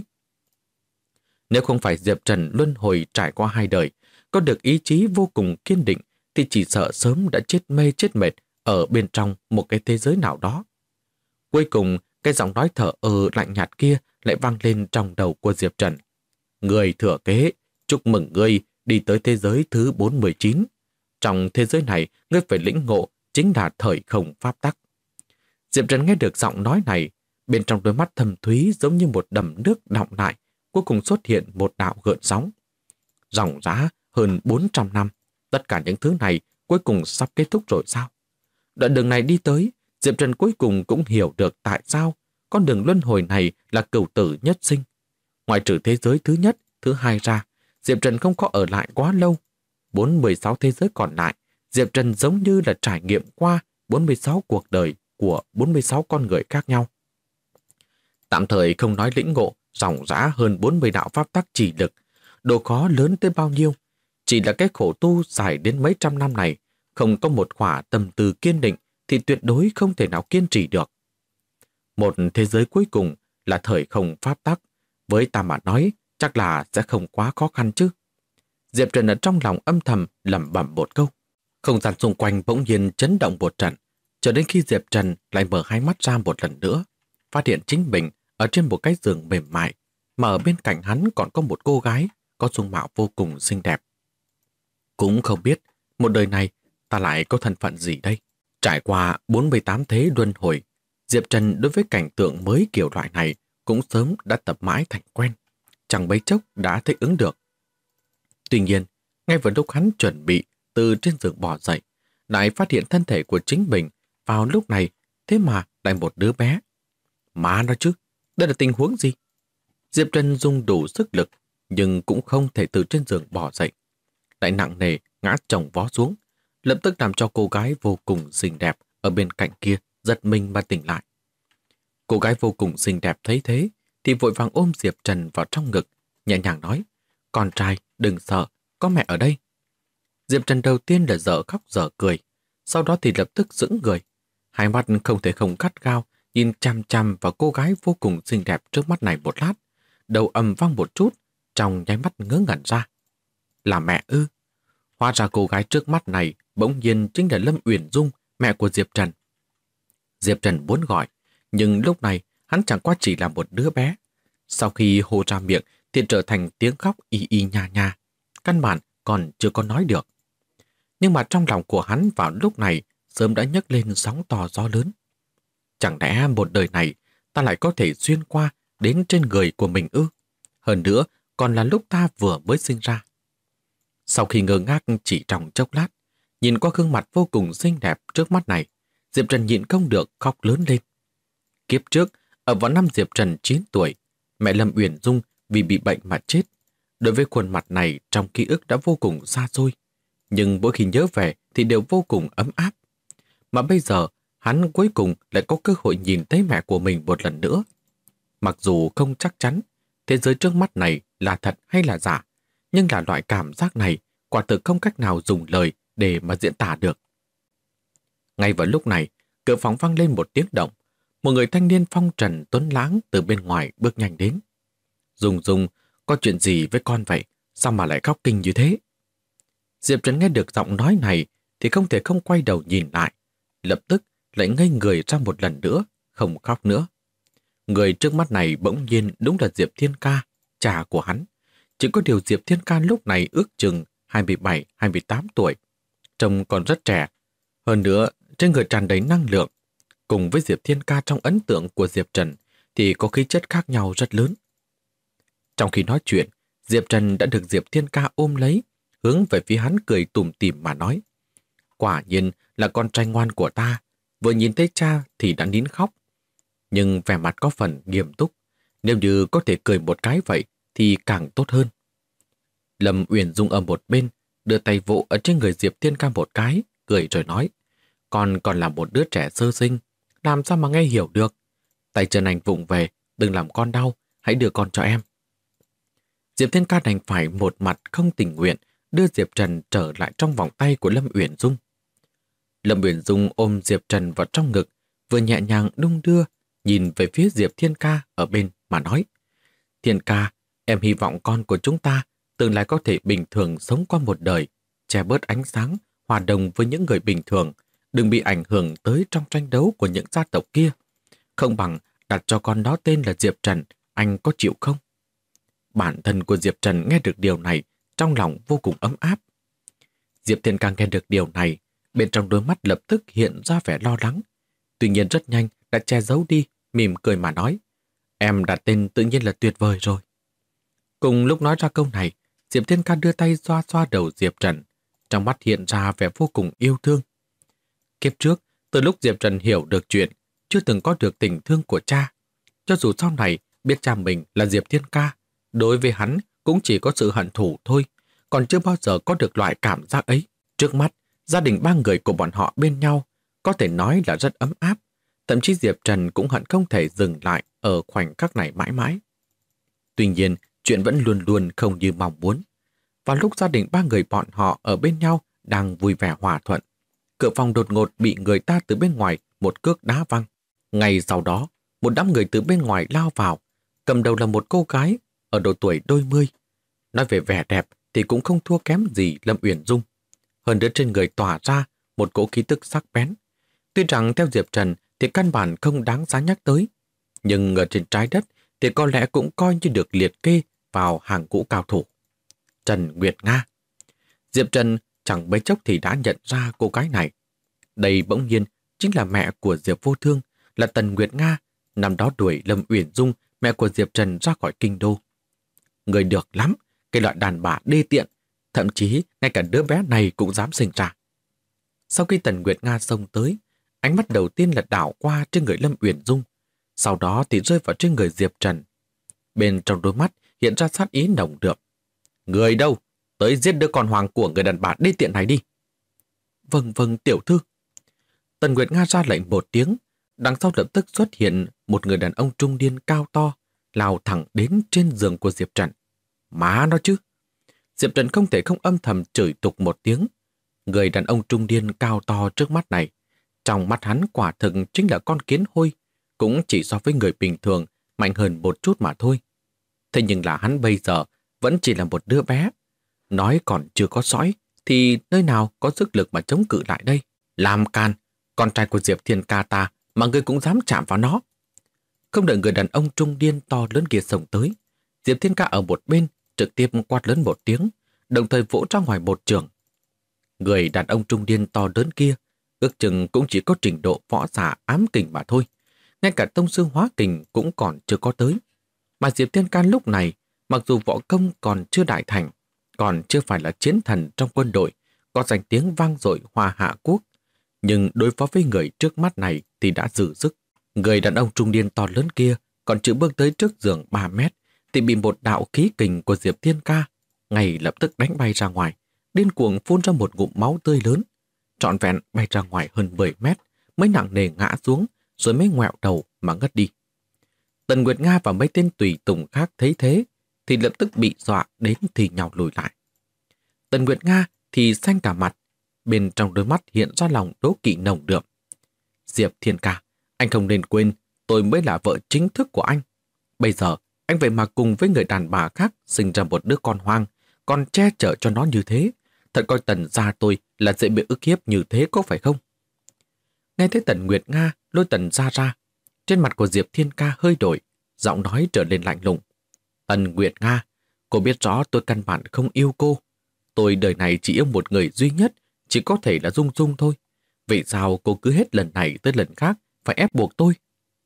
Nếu không phải Diệp Trần luân hồi trải qua 2 đời, có được ý chí vô cùng kiên định, thì chỉ sợ sớm đã chết mê chết mệt ở bên trong một cái thế giới nào đó. Cuối cùng, cái giọng nói thở lạnh nhạt kia lại vang lên trong đầu của Diệp Trần. Người thừa kế, chúc mừng ngươi đi tới thế giới thứ 419. Trong thế giới này, ngươi phải lĩnh ngộ chính là thời không pháp tắc. Diệp Trần nghe được giọng nói này, bên trong đôi mắt thâm thúy giống như một đầm nước đọng lại, cuối cùng xuất hiện một đạo gợn sóng. Ròng rã hơn 400 năm, tất cả những thứ này cuối cùng sắp kết thúc rồi sao? Đoạn đường này đi tới, Diệp Trần cuối cùng cũng hiểu được tại sao con đường luân hồi này là cửu tử nhất sinh. Ngoài trừ thế giới thứ nhất, thứ 2 ra, Diệp Trần không có ở lại quá lâu. 46 thế giới còn lại, Diệp Trần giống như là trải nghiệm qua 46 cuộc đời của 46 con người khác nhau. Tạm thời không nói lĩnh ngộ, ròng rã hơn 40 đạo pháp tắc chỉ lực, độ khó lớn tới bao nhiêu. Chỉ là cái khổ tu dài đến mấy trăm năm này, không có một khỏa tâm tư kiên định thì tuyệt đối không thể nào kiên trì được. Một thế giới cuối cùng là thời không pháp tắc, với ta mà nói chắc là sẽ không quá khó khăn chứ. Diệp Trần ở trong lòng âm thầm lẩm bẩm một câu. Không gian xung quanh bỗng nhiên chấn động một trận, cho đến khi Diệp Trần lại mở hai mắt ra một lần nữa, phát hiện chính mình ở trên một cái giường mềm mại, mà ở bên cạnh hắn còn có một cô gái có dung mạo vô cùng xinh đẹp. Cũng không biết một đời này ta lại có thân phận gì đây. Trải qua 48 thế luân hồi, Diệp Trần đối với cảnh tượng mới kiểu loại này cũng sớm đã tập mãi thành quen, chẳng mấy chốc đã thích ứng được. Tuy nhiên, ngay vào lúc hắn chuẩn bị từ trên giường bò dậy, lại phát hiện thân thể của chính mình vào lúc này, thế mà lại một đứa bé. Má nó chứ, đây là tình huống gì? Diệp Trần dùng đủ sức lực, nhưng cũng không thể từ trên giường bò dậy. Lại nặng nề ngã chồng vó xuống, lập tức làm cho cô gái vô cùng xinh đẹp ở bên cạnh kia giật mình mà tỉnh lại. Cô gái vô cùng xinh đẹp thấy thế thì vội vàng ôm Diệp Trần vào trong ngực, nhẹ nhàng nói: "Con trai, đừng sợ, có mẹ ở đây." Diệp Trần đầu tiên là dở khóc dở cười, sau đó thì lập tức sững người, hai mắt không thể không gắt gao nhìn chằm chằm vào cô gái vô cùng xinh đẹp trước mắt này một lát, đầu ầm vang một chút, trong nháy mắt ngớ ngẩn ra. Là mẹ ư? Hóa ra cô gái trước mắt này bỗng nhiên chính là Lâm Uyển Dung, mẹ của Diệp Trần. Diệp Trần muốn gọi, nhưng lúc này hắn chẳng qua chỉ là một đứa bé. Sau khi hô ra miệng thì trở thành tiếng khóc y y nha nha, căn bản còn chưa có nói được. Nhưng mà trong lòng của hắn vào lúc này sớm đã nhấc lên sóng to gió lớn. Chẳng lẽ một đời này ta lại có thể xuyên qua đến trên người của mình ư? Hơn nữa còn là lúc ta vừa mới sinh ra. Sau khi ngơ ngác chỉ trong chốc lát, nhìn qua gương mặt vô cùng xinh đẹp trước mắt này, Diệp Trần nhịn không được khóc lớn lên. Kiếp trước, ở vào năm Diệp Trần 9 tuổi, mẹ Lâm Uyển Dung vì bị bệnh mà chết. Đối với khuôn mặt này trong ký ức đã vô cùng xa xôi, nhưng mỗi khi nhớ về thì đều vô cùng ấm áp. Mà bây giờ, hắn cuối cùng lại có cơ hội nhìn thấy mẹ của mình một lần nữa. Mặc dù không chắc chắn thế giới trước mắt này là thật hay là giả, nhưng là loại cảm giác này quả thực không cách nào dùng lời để mà diễn tả được. Ngay vào lúc này, cửa phòng vang lên một tiếng động. Một người thanh niên phong trần tuấn lãng từ bên ngoài bước nhanh đến. Dung Dung, có chuyện gì với con vậy? Sao mà lại khóc kinh như thế? Diệp Trần nghe được giọng nói này thì không thể không quay đầu nhìn lại. Lập tức lại ngây người ra một lần nữa, không khóc nữa. Người trước mắt này bỗng nhiên đúng là Diệp Thiên Ca, cha của hắn. Chỉ có điều Diệp Thiên Ca lúc này ước chừng 27-28 tuổi. Trông còn rất trẻ. Hơn nữa, trên người tràn đầy năng lượng. Cùng với Diệp Thiên Ca trong ấn tượng của Diệp Trần thì có khí chất khác nhau rất lớn. Trong khi nói chuyện, Diệp Trần đã được Diệp Thiên Ca ôm lấy, hướng về phía hắn cười tủm tỉm mà nói. Quả nhiên là con trai ngoan của ta, vừa nhìn thấy cha thì đã nín khóc. Nhưng vẻ mặt có phần nghiêm túc, nếu như có thể cười một cái vậy thì càng tốt hơn. Lâm Uyển Dung ở một bên, đưa tay vỗ ở trên người Diệp Thiên Ca một cái, cười rồi nói, con còn là một đứa trẻ sơ sinh, làm sao mà nghe hiểu được. Tay chân anh vụng về, đừng làm con đau, hãy đưa con cho em. Diệp Thiên Ca đành phải một mặt không tình nguyện đưa Diệp Trần trở lại trong vòng tay của Lâm Uyển Dung. Lâm Uyển Dung ôm Diệp Trần vào trong ngực, vừa nhẹ nhàng đung đưa, nhìn về phía Diệp Thiên Ca ở bên mà nói, Thiên Ca, em hy vọng con của chúng ta tương lai có thể bình thường sống qua một đời, che bớt ánh sáng, hòa đồng với những người bình thường, đừng bị ảnh hưởng tới trong tranh đấu của những gia tộc kia. Không bằng đặt cho con đó tên là Diệp Trần, anh có chịu không? Bản thân của Diệp Trần nghe được điều này, trong lòng vô cùng ấm áp. Diệp Thiên Ca nghe được điều này, bên trong đôi mắt lập tức hiện ra vẻ lo lắng. Tuy nhiên rất nhanh đã che giấu đi, mỉm cười mà nói, em đặt tên tự nhiên là tuyệt vời rồi. Cùng lúc nói ra câu này, Diệp Thiên Ca đưa tay xoa xoa đầu Diệp Trần, trong mắt hiện ra vẻ vô cùng yêu thương. Kiếp trước, từ lúc Diệp Trần hiểu được chuyện, chưa từng có được tình thương của cha. Cho dù sau này biết cha mình là Diệp Thiên Ca, đối với hắn cũng chỉ có sự hận thù thôi, còn chưa bao giờ có được loại cảm giác ấy. Trước mắt, gia đình ba người của bọn họ bên nhau, có thể nói là rất ấm áp. Thậm chí Diệp Trần cũng hận không thể dừng lại ở khoảnh khắc này mãi mãi. Tuy nhiên, chuyện vẫn luôn luôn không như mong muốn. Vào lúc gia đình ba người bọn họ ở bên nhau đang vui vẻ hòa thuận, cửa phòng đột ngột bị người ta từ bên ngoài một cước đá văng. Ngay sau đó, một đám người từ bên ngoài lao vào, cầm đầu là một cô gái ở độ tuổi đôi mươi. Nói về vẻ đẹp thì cũng không thua kém gì Lâm Uyển Dung. Hơn nữa trên người tỏa ra một cỗ khí tức sắc bén. Tuy rằng theo Diệp Trần thì căn bản không đáng giá nhắc tới, nhưng ở trên trái đất thì có lẽ cũng coi như được liệt kê vào hàng ngũ cao thủ. Trần Nguyệt Nga. Diệp Trần chẳng mấy chốc thì đã nhận ra cô gái này. Đây bỗng nhiên chính là mẹ của Diệp Vô Thương, là Tần Nguyệt Nga, năm đó đuổi Lâm Uyển Dung, mẹ của Diệp Trần ra khỏi kinh đô. Người được lắm, cái loại đàn bà đê tiện, thậm chí ngay cả đứa bé này cũng dám sinh ra. Sau khi Tần Nguyệt Nga xông tới, ánh mắt đầu tiên là đảo qua trên người Lâm Uyển Dung, sau đó thì rơi vào trên người Diệp Trần. Bên trong đôi mắt hiện ra sát ý nồng đượm. Người đâu? Tới giết đứa con hoàng của người đàn bà đê tiện này đi. Vâng vâng tiểu thư. Tần Nguyệt Nga ra lệnh một tiếng, đằng sau lập tức xuất hiện một người đàn ông trung niên cao to, lao thẳng đến trên giường của Diệp Trần. Má nó chứ. Diệp Trần không thể không âm thầm chửi tục một tiếng. Người đàn ông trung niên cao to trước mắt này, trong mắt hắn quả thực chính là con kiến hôi, cũng chỉ so với người bình thường mạnh hơn một chút mà thôi. Thế nhưng là hắn bây giờ vẫn chỉ là một đứa bé. Nói còn chưa có sõi, thì nơi nào có sức lực mà chống cự lại đây? Làm can, con trai của Diệp Thiên Ca ta mà ngươi cũng dám chạm vào nó. Không đợi người đàn ông trung niên to lớn kia xông tới, Diệp Thiên Ca ở một bên trực tiếp quát lớn một tiếng, đồng thời vỗ ra ngoài một trường. Người đàn ông trung niên to lớn kia ước chừng cũng chỉ có trình độ võ giả ám kình mà thôi. Ngay cả tông sư hóa kình cũng còn chưa có tới. Mà Diệp Thiên Ca lúc này, mặc dù võ công còn chưa đại thành, còn chưa phải là chiến thần trong quân đội, có danh tiếng vang dội Hoa Hạ quốc, nhưng đối phó với người trước mắt này thì đã dư sức. Người đàn ông trung niên to lớn kia còn chưa bước tới trước giường 3 mét thì bị một đạo khí kình của Diệp Thiên Ca ngay lập tức đánh bay ra ngoài, điên cuồng phun ra một ngụm máu tươi lớn, trọn vẹn bay ra ngoài hơn 10 mét, mới nặng nề ngã xuống, rồi mới ngoẹo đầu mà ngất đi. Tần Nguyệt Nga và mấy tên tùy tùng khác thấy thế thì lập tức bị dọa đến thì nhào lùi lại. Tần Nguyệt Nga thì xanh cả mặt, bên trong đôi mắt hiện ra lòng đố kỵ nồng đượm. Diệp Thiên Ca, anh không nên quên tôi mới là vợ chính thức của anh. Bây giờ anh vậy mà cùng với người đàn bà khác sinh ra một đứa con hoang, còn che chở cho nó như thế. Thật coi Tần gia tôi là dễ bị ức hiếp như thế có phải không? Nghe thấy Tần Nguyệt Nga lôi Tần gia ra, trên mặt của Diệp Thiên Ca hơi đổi, giọng nói trở lên lạnh lùng. Tần Nguyệt Nga, cô biết rõ tôi căn bản không yêu cô. Tôi đời này chỉ yêu một người duy nhất, chỉ có thể là Dung Dung thôi. Vậy sao cô cứ hết lần này tới lần khác phải ép buộc tôi?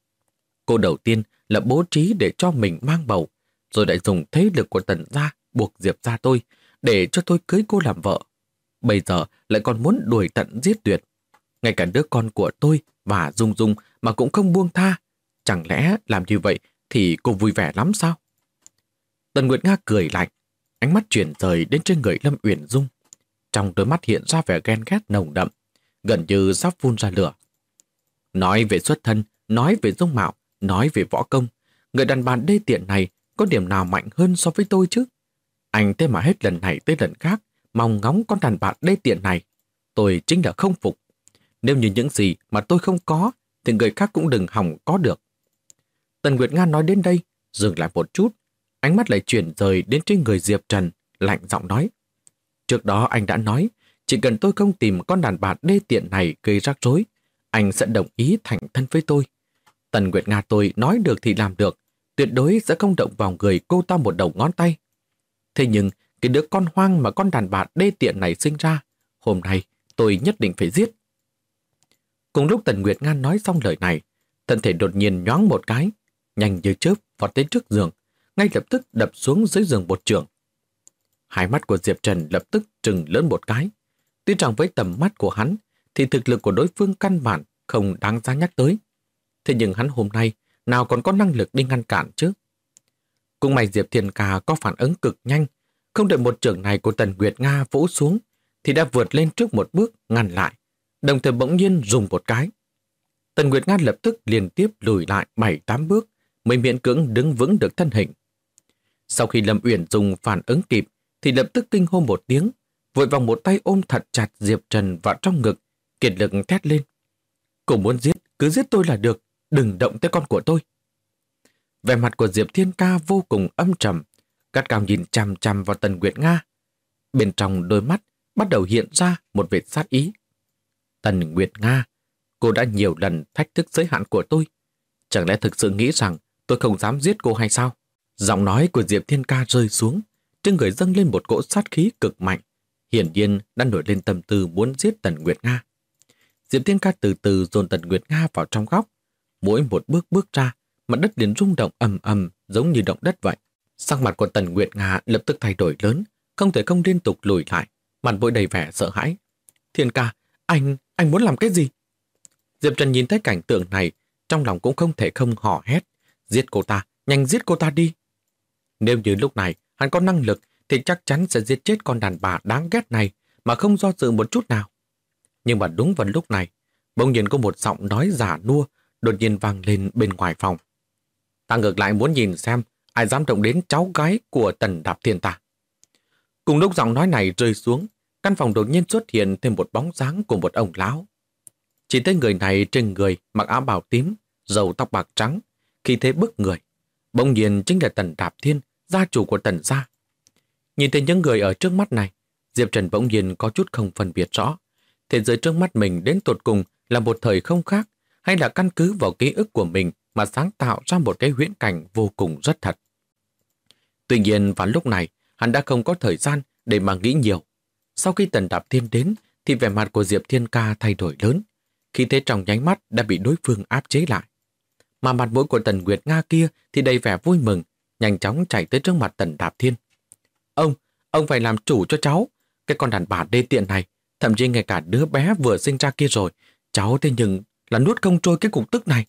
Cô đầu tiên là bố trí để cho mình mang bầu, rồi lại dùng thế lực của Tần gia buộc Diệp gia tôi để cho tôi cưới cô làm vợ. Bây giờ lại còn muốn đuổi tận giết tuyệt. Ngay cả đứa con của tôi và Dung Dung mà cũng không buông tha. Chẳng lẽ làm như vậy thì cô vui vẻ lắm sao? Tần Nguyệt Nga cười lạnh, ánh mắt chuyển rời đến trên người Lâm Uyển Dung. Trong đôi mắt hiện ra vẻ ghen ghét nồng đậm, gần như sắp phun ra lửa. Nói về xuất thân, nói về dung mạo, nói về võ công, người đàn bà đê tiện này có điểm nào mạnh hơn so với tôi chứ? Anh thế mà hết lần này tới lần khác mong ngóng con đàn bà đê tiện này. Tôi chính là không phục. Nếu như những gì mà tôi không có thì người khác cũng đừng hòng có được. Tần Nguyệt Nga nói đến đây, dừng lại một chút, ánh mắt lại chuyển rời đến trên người Diệp Trần, lạnh giọng nói. Trước đó anh đã nói, chỉ cần tôi không tìm con đàn bà đê tiện này gây rắc rối, anh sẽ đồng ý thành thân với tôi. Tần Nguyệt Nga tôi nói được thì làm được, tuyệt đối sẽ không động vào người cô ta một đầu ngón tay. Thế nhưng, cái đứa con hoang mà con đàn bà đê tiện này sinh ra, hôm nay tôi nhất định phải giết. Cùng lúc Tần Nguyệt Nga nói xong lời này, thân thể đột nhiên nhoáng một cái, nhanh như chớp vọt đến trước giường, ngay lập tức đập xuống dưới giường một chưởng. Hai mắt của Diệp Trần lập tức trừng lớn một cái. Tuy rằng với tầm mắt của hắn, thì thực lực của đối phương căn bản không đáng giá nhắc tới. Thế nhưng hắn hôm nay nào còn có năng lực đi ngăn cản chứ? Cũng may Diệp Thiên Ca có phản ứng cực nhanh, không đợi một chưởng này của Tần Nguyệt Nga vỗ xuống, thì đã vượt lên trước một bước ngăn lại, đồng thời bỗng nhiên dùng một cái. Tần Nguyệt Nga lập tức liên tiếp lùi lại 7-8 bước, mới miễn cưỡng đứng vững được thân hình. Sau khi Lâm Uyển Dung phản ứng kịp, thì lập tức kinh hô một tiếng, vội vòng một tay ôm thật chặt Diệp Trần vào trong ngực, kiệt lực thét lên. Cô muốn giết, cứ giết tôi là được, đừng động tới con của tôi. Vẻ mặt của Diệp Thiên Ca vô cùng âm trầm, gắt gao nhìn chằm chằm vào Tần Nguyệt Nga. Bên trong đôi mắt bắt đầu hiện ra một vệt sát ý. Tần Nguyệt Nga, cô đã nhiều lần thách thức giới hạn của tôi. Chẳng lẽ thực sự nghĩ rằng tôi không dám giết cô hay sao? Giọng nói của Diệp Thiên Ca rơi xuống, trên người dâng lên một cỗ sát khí cực mạnh, hiển nhiên đã nổi lên tâm tư muốn giết Tần Nguyệt Nga. Diệp Thiên Ca từ từ dồn Tần Nguyệt Nga vào trong góc, mỗi một bước bước ra, mặt đất liền rung động ầm ầm giống như động đất vậy. Sắc mặt của Tần Nguyệt Nga lập tức thay đổi lớn, không thể không liên tục lùi lại, mặt vội đầy vẻ sợ hãi. Thiên Ca, anh muốn làm cái gì? Diệp Trần nhìn thấy cảnh tượng này, trong lòng cũng không thể không hò hét. Giết cô ta, nhanh giết cô ta đi. Nếu như lúc này hắn có năng lực thì chắc chắn sẽ giết chết con đàn bà đáng ghét này mà không do dự một chút nào. Nhưng mà đúng vào lúc này, bỗng nhiên có một giọng nói giả nua đột nhiên vang lên bên ngoài phòng. Ta ngược lại muốn nhìn xem ai dám động đến cháu gái của Tần Đạp Thiên ta. Cùng lúc giọng nói này rơi xuống, căn phòng đột nhiên xuất hiện thêm một bóng dáng của một ông lão. Chỉ thấy người này trên người mặc áo bào tím, râu tóc bạc trắng, khí thế bức người. Bỗng nhiên chính là Tần Đạp Thiên, gia chủ của Tần gia. Nhìn thấy những người ở trước mắt này, Diệp Trần bỗng nhiên có chút không phân biệt rõ. Thế giới trước mắt mình đến tột cùng là một thời không khác, hay là căn cứ vào ký ức của mình mà sáng tạo ra một cái huyễn cảnh vô cùng rất thật. Tuy nhiên vào lúc này, hắn đã không có thời gian để mà nghĩ nhiều. Sau khi Tần Đạp Thiên đến, thì vẻ mặt của Diệp Thiên Ca thay đổi lớn. Khi thế trong nháy mắt đã bị đối phương áp chế lại. Mà mặt mũi của Tần Nguyệt Nga kia thì đầy vẻ vui mừng, nhanh chóng chạy tới trước mặt Tần Đạp Thiên. Ông phải làm chủ cho cháu. Cái con đàn bà đê tiện này, thậm chí ngay cả đứa bé vừa sinh ra kia rồi, cháu thế nhưng là nuốt không trôi cái cục tức này.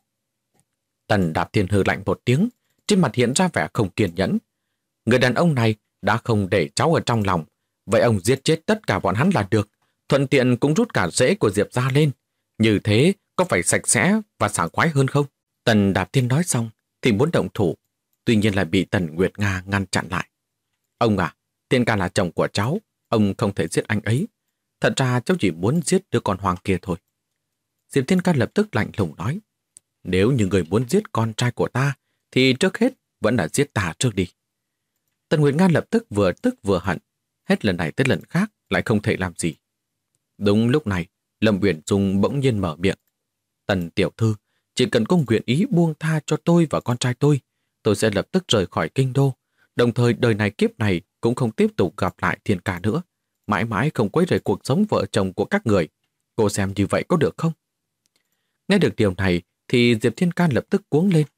Tần Đạp Thiên hừ lạnh một tiếng, trên mặt hiện ra vẻ không kiên nhẫn. Người đàn ông này đã không để cháu ở trong lòng, vậy ông giết chết tất cả bọn hắn là được, thuận tiện cũng rút cả rễ của Diệp ra lên. Như thế có phải sạch sẽ và sảng khoái hơn không? Tần Đạp Thiên nói xong thì muốn động thủ, tuy nhiên lại bị Tần Nguyệt Nga ngăn chặn lại. Ông à, Thiên Ca là chồng của cháu, ông không thể giết anh ấy. Thật ra cháu chỉ muốn giết đứa con hoang kia thôi. Diệp Thiên Ca lập tức lạnh lùng nói. Nếu như người muốn giết con trai của ta, thì trước hết vẫn là giết ta trước đi. Tần Nguyệt Nga lập tức vừa hận, hết lần này tới lần khác lại không thể làm gì. Đúng lúc này, Lâm Uyển Dung bỗng nhiên mở miệng. Tần tiểu thư, chỉ cần cô nguyện ý buông tha cho tôi và con trai tôi sẽ lập tức rời khỏi kinh đô. Đồng thời đời này kiếp này cũng không tiếp tục gặp lại Thiên Ca nữa. Mãi mãi không quấy rầy cuộc sống vợ chồng của các người. Cô xem như vậy có được không? Nghe được điều này thì Diệp Thiên Ca lập tức cuống lên.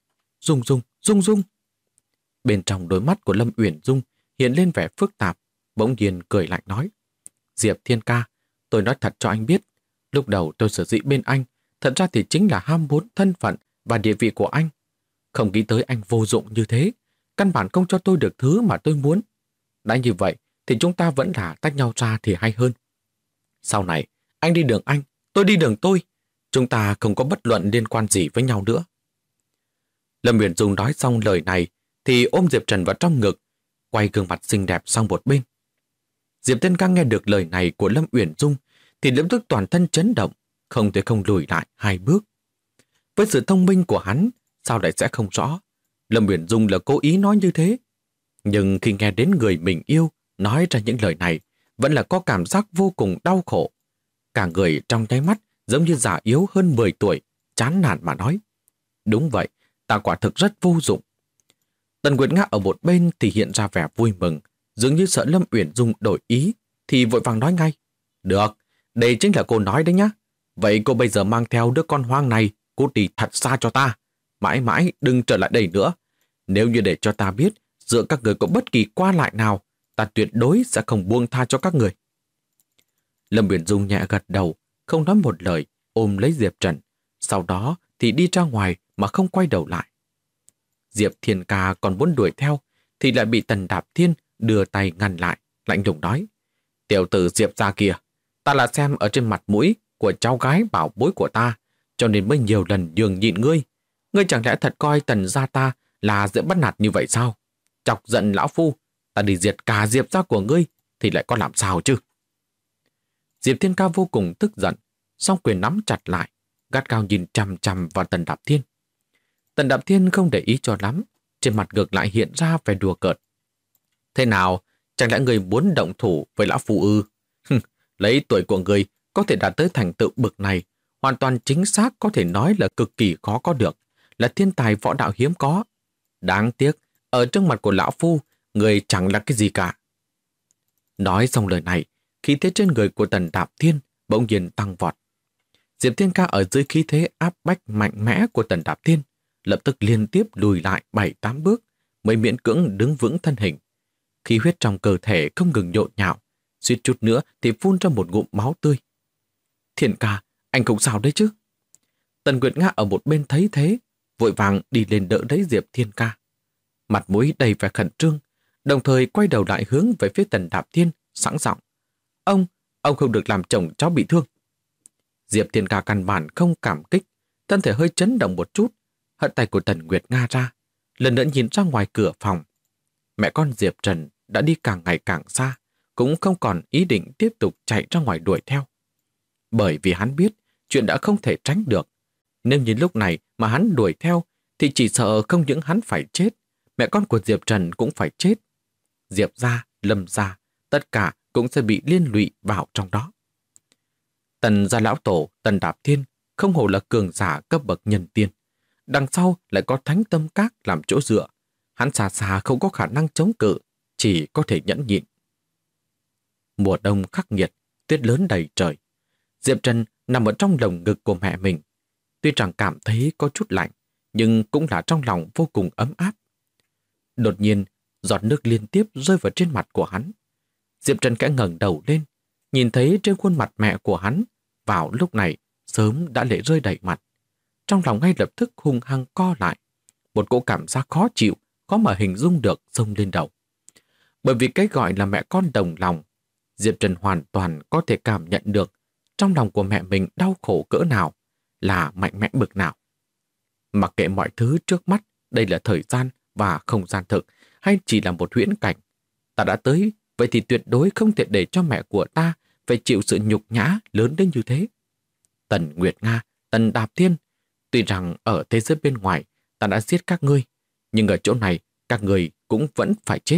Dung. Bên trong đôi mắt của Lâm Uyển Dung hiện lên vẻ phức tạp, bỗng nhiên cười lạnh nói. Diệp Thiên Ca, tôi nói thật cho anh biết, lúc đầu tôi sở dĩ bên anh, thật ra thì chính là ham muốn thân phận và địa vị của anh. Không nghĩ tới anh vô dụng như thế, căn bản không cho tôi được thứ mà tôi muốn. Đã như vậy thì chúng ta vẫn là tách nhau ra thì hay hơn. Sau này, anh đi đường anh, tôi đi đường tôi. Chúng ta không có bất luận liên quan gì với nhau nữa. Lâm Uyển Dung nói xong lời này thì ôm Diệp Trần vào trong ngực, quay gương mặt xinh đẹp sang một bên. Diệp Thiên Ca nghe được lời này của Lâm Uyển Dung thì lập tức toàn thân chấn động, không thể không lùi lại 2 bước. Với sự thông minh của hắn, sao lại sẽ không rõ Lâm Uyển Dung là cố ý nói như thế. Nhưng khi nghe đến người mình yêu nói ra những lời này, vẫn là có cảm giác vô cùng đau khổ. Cả người trong nháy mắt giống như già yếu hơn 10 tuổi, chán nản mà nói. Đúng vậy, ta quả thực rất vô dụng. Tần Nguyệt Nga ở một bên thì hiện ra vẻ vui mừng, dường như sợ Lâm Uyển Dung đổi ý, thì vội vàng nói ngay. Được, đây chính là cô nói đấy nhá. Vậy cô bây giờ mang theo đứa con hoang này, cút đi thật xa cho ta. Mãi mãi đừng trở lại đây nữa. Nếu như để cho ta biết giữa các người có bất kỳ qua lại nào, ta tuyệt đối sẽ không buông tha cho các người. Lâm Uyển Dung nhẹ gật đầu, không nói một lời, ôm lấy Diệp Trần. Sau đó thì đi ra ngoài mà không quay đầu lại. Diệp Thiên Ca còn muốn đuổi theo thì lại bị Tần Đạp Thiên đưa tay ngăn lại, lạnh lùng nói. Tiểu tử Diệp gia kia, ta là xem ở trên mặt mũi của cháu gái bảo bối của ta, cho nên mới nhiều lần nhường nhịn ngươi. Ngươi chẳng lẽ thật coi Tần gia ta là dễ bắt nạt như vậy sao? Chọc giận lão phu, ta đi diệt cả Diệp gia của ngươi thì lại có làm sao chứ? Diệp Thiên Ca vô cùng tức giận, song quyền nắm chặt lại, gắt gao nhìn chằm chằm vào Tần Đạp Thiên. Tần Đạp Thiên không để ý cho lắm, trên mặt ngược lại hiện ra vẻ đùa cợt. Thế nào, chẳng lẽ người muốn động thủ với lão phu ư? Lấy tuổi của người có thể đạt tới thành tựu bực này, hoàn toàn chính xác có thể nói là cực kỳ khó có được, là thiên tài võ đạo hiếm có. Đáng tiếc, ở trước mặt của lão phu, người chẳng là cái gì cả. Nói xong lời này, khí thế trên người của Tần Đạp Thiên bỗng nhiên tăng vọt. Diệp Thiên Ca ở dưới khí thế áp bách mạnh mẽ của Tần Đạp Thiên, lập tức liên tiếp lùi lại 7-8 bước, mới miễn cưỡng đứng vững thân hình. Khí huyết trong cơ thể không ngừng nhộn nhạo, suýt chút nữa thì phun ra một ngụm máu tươi. Thiên Ca, anh không sao đấy chứ? Tần Nguyệt Nga ở một bên thấy thế, vội vàng đi lên đỡ lấy Diệp Thiên Ca. Mặt mũi đầy vẻ khẩn trương, đồng thời quay đầu lại hướng về phía Tần Đạp Thiên, sẵn giọng. Ông không được làm chồng cháu bị thương. Diệp Thiên Ca căn bản không cảm kích, thân thể hơi chấn động một chút, hất tay của Tần Nguyệt Nga ra, lần nữa nhìn ra ngoài cửa phòng. Mẹ con Diệp Trần đã đi càng ngày càng xa, cũng không còn ý định tiếp tục chạy ra ngoài đuổi theo. Bởi vì hắn biết chuyện đã không thể tránh được. Nếu như lúc này mà hắn đuổi theo, thì chỉ sợ không những hắn phải chết, mẹ con của Diệp Trần cũng phải chết. Diệp gia, Lâm gia, tất cả cũng sẽ bị liên lụy vào trong đó. Tần gia lão tổ, Tần Đạp Thiên, không hổ là cường giả cấp bậc nhân tiên. đằng sau lại có Thánh Tâm Các làm chỗ dựa. Hắn xa xa không có khả năng chống cự, chỉ có thể nhẫn nhịn. Mùa đông khắc nghiệt, tuyết lớn đầy trời. Diệp Trần nằm ở trong lồng ngực của mẹ mình. Tuy rằng cảm thấy có chút lạnh, nhưng cũng là trong lòng vô cùng ấm áp. Đột nhiên, giọt nước liên tiếp rơi vào trên mặt của hắn. Diệp Trần khẽ ngẩng đầu lên, nhìn thấy trên khuôn mặt mẹ của hắn, vào lúc này sớm đã lệ rơi đầy mặt. Trong lòng ngay lập tức hung hăng co lại. Một cỗ cảm giác khó chịu, khó mà hình dung được xông lên đầu. Bởi vì cái gọi là mẹ con đồng lòng, Diệp Trần hoàn toàn có thể cảm nhận được trong lòng của mẹ mình đau khổ cỡ nào, là mạnh mẽ bực nào. Mặc kệ mọi thứ trước mắt, đây là thời gian và không gian thực, hay chỉ là một huyễn cảnh. Ta đã tới, vậy thì tuyệt đối không thể để cho mẹ của ta phải chịu sự nhục nhã lớn đến như thế. Tần Nguyệt Nga, Tần Đạp Thiên, tuy rằng ở thế giới bên ngoài ta đã giết các ngươi, nhưng ở chỗ này các ngươi cũng vẫn phải chết.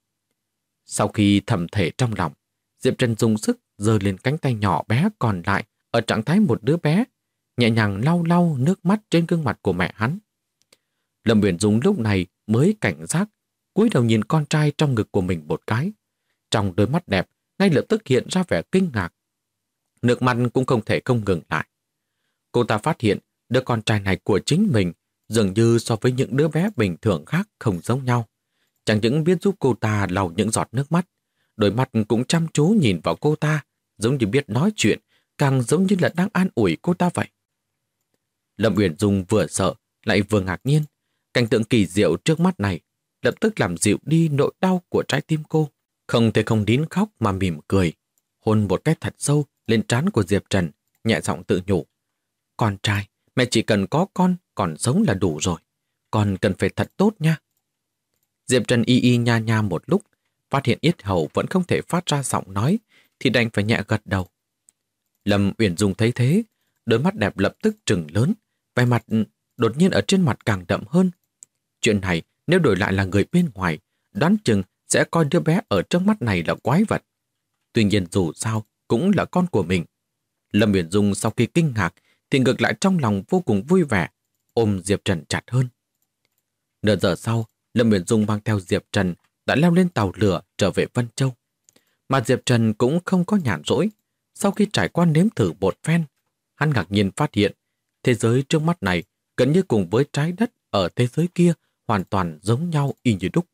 Sau khi thầm thể trong lòng, Diệp Trần dùng sức giơ lên cánh tay nhỏ bé còn lại ở trạng thái một đứa bé, nhẹ nhàng lau lau nước mắt trên gương mặt của mẹ hắn. Lâm Uyển Dung lúc này mới cảnh giác, cúi đầu nhìn con trai trong ngực của mình một cái. Trong đôi mắt đẹp ngay lập tức hiện ra vẻ kinh ngạc. Nước mắt cũng không thể không ngừng lại. Cô ta phát hiện đứa con trai này của chính mình dường như so với những đứa bé bình thường khác không giống nhau. Chẳng những biết giúp cô ta lau những giọt nước mắt, đôi mắt cũng chăm chú nhìn vào cô ta, giống như biết nói chuyện, càng giống như là đang an ủi cô ta vậy. Lâm Uyển Dung vừa sợ lại vừa ngạc nhiên. Cảnh tượng kỳ diệu trước mắt này lập tức làm dịu đi nỗi đau của trái tim cô. Không thể không nín khóc mà mỉm cười, hôn một cái thật sâu lên trán của Diệp Trần, nhẹ giọng tự nhủ. Con trai, mẹ chỉ cần có con còn sống là đủ rồi. Con cần phải thật tốt nha. Diệp Trần y y nha nha một lúc, phát hiện yết hầu vẫn không thể phát ra giọng nói, thì đành phải nhẹ gật đầu. Lâm Uyển Dung thấy thế, đôi mắt đẹp lập tức trừng lớn, vẻ mặt đột nhiên ở trên mặt càng đậm hơn. Chuyện này nếu đổi lại là người bên ngoài, đoán chừng sẽ coi đứa bé ở trước mắt này là quái vật. Tuy nhiên dù sao cũng là con của mình. Lâm Uyển Dung sau khi kinh ngạc thì ngược lại trong lòng vô cùng vui vẻ, ôm Diệp Trần chặt hơn. Nửa giờ sau, Lâm Uyển Dung mang theo Diệp Trần đã leo lên tàu lửa trở về Vân Châu. Mà Diệp Trần cũng không có nhàn rỗi. Sau khi trải qua nếm thử một phen, hắn ngạc nhiên phát hiện thế giới trước mắt này gần như cùng với trái đất ở thế giới kia hoàn toàn giống nhau y như đúc.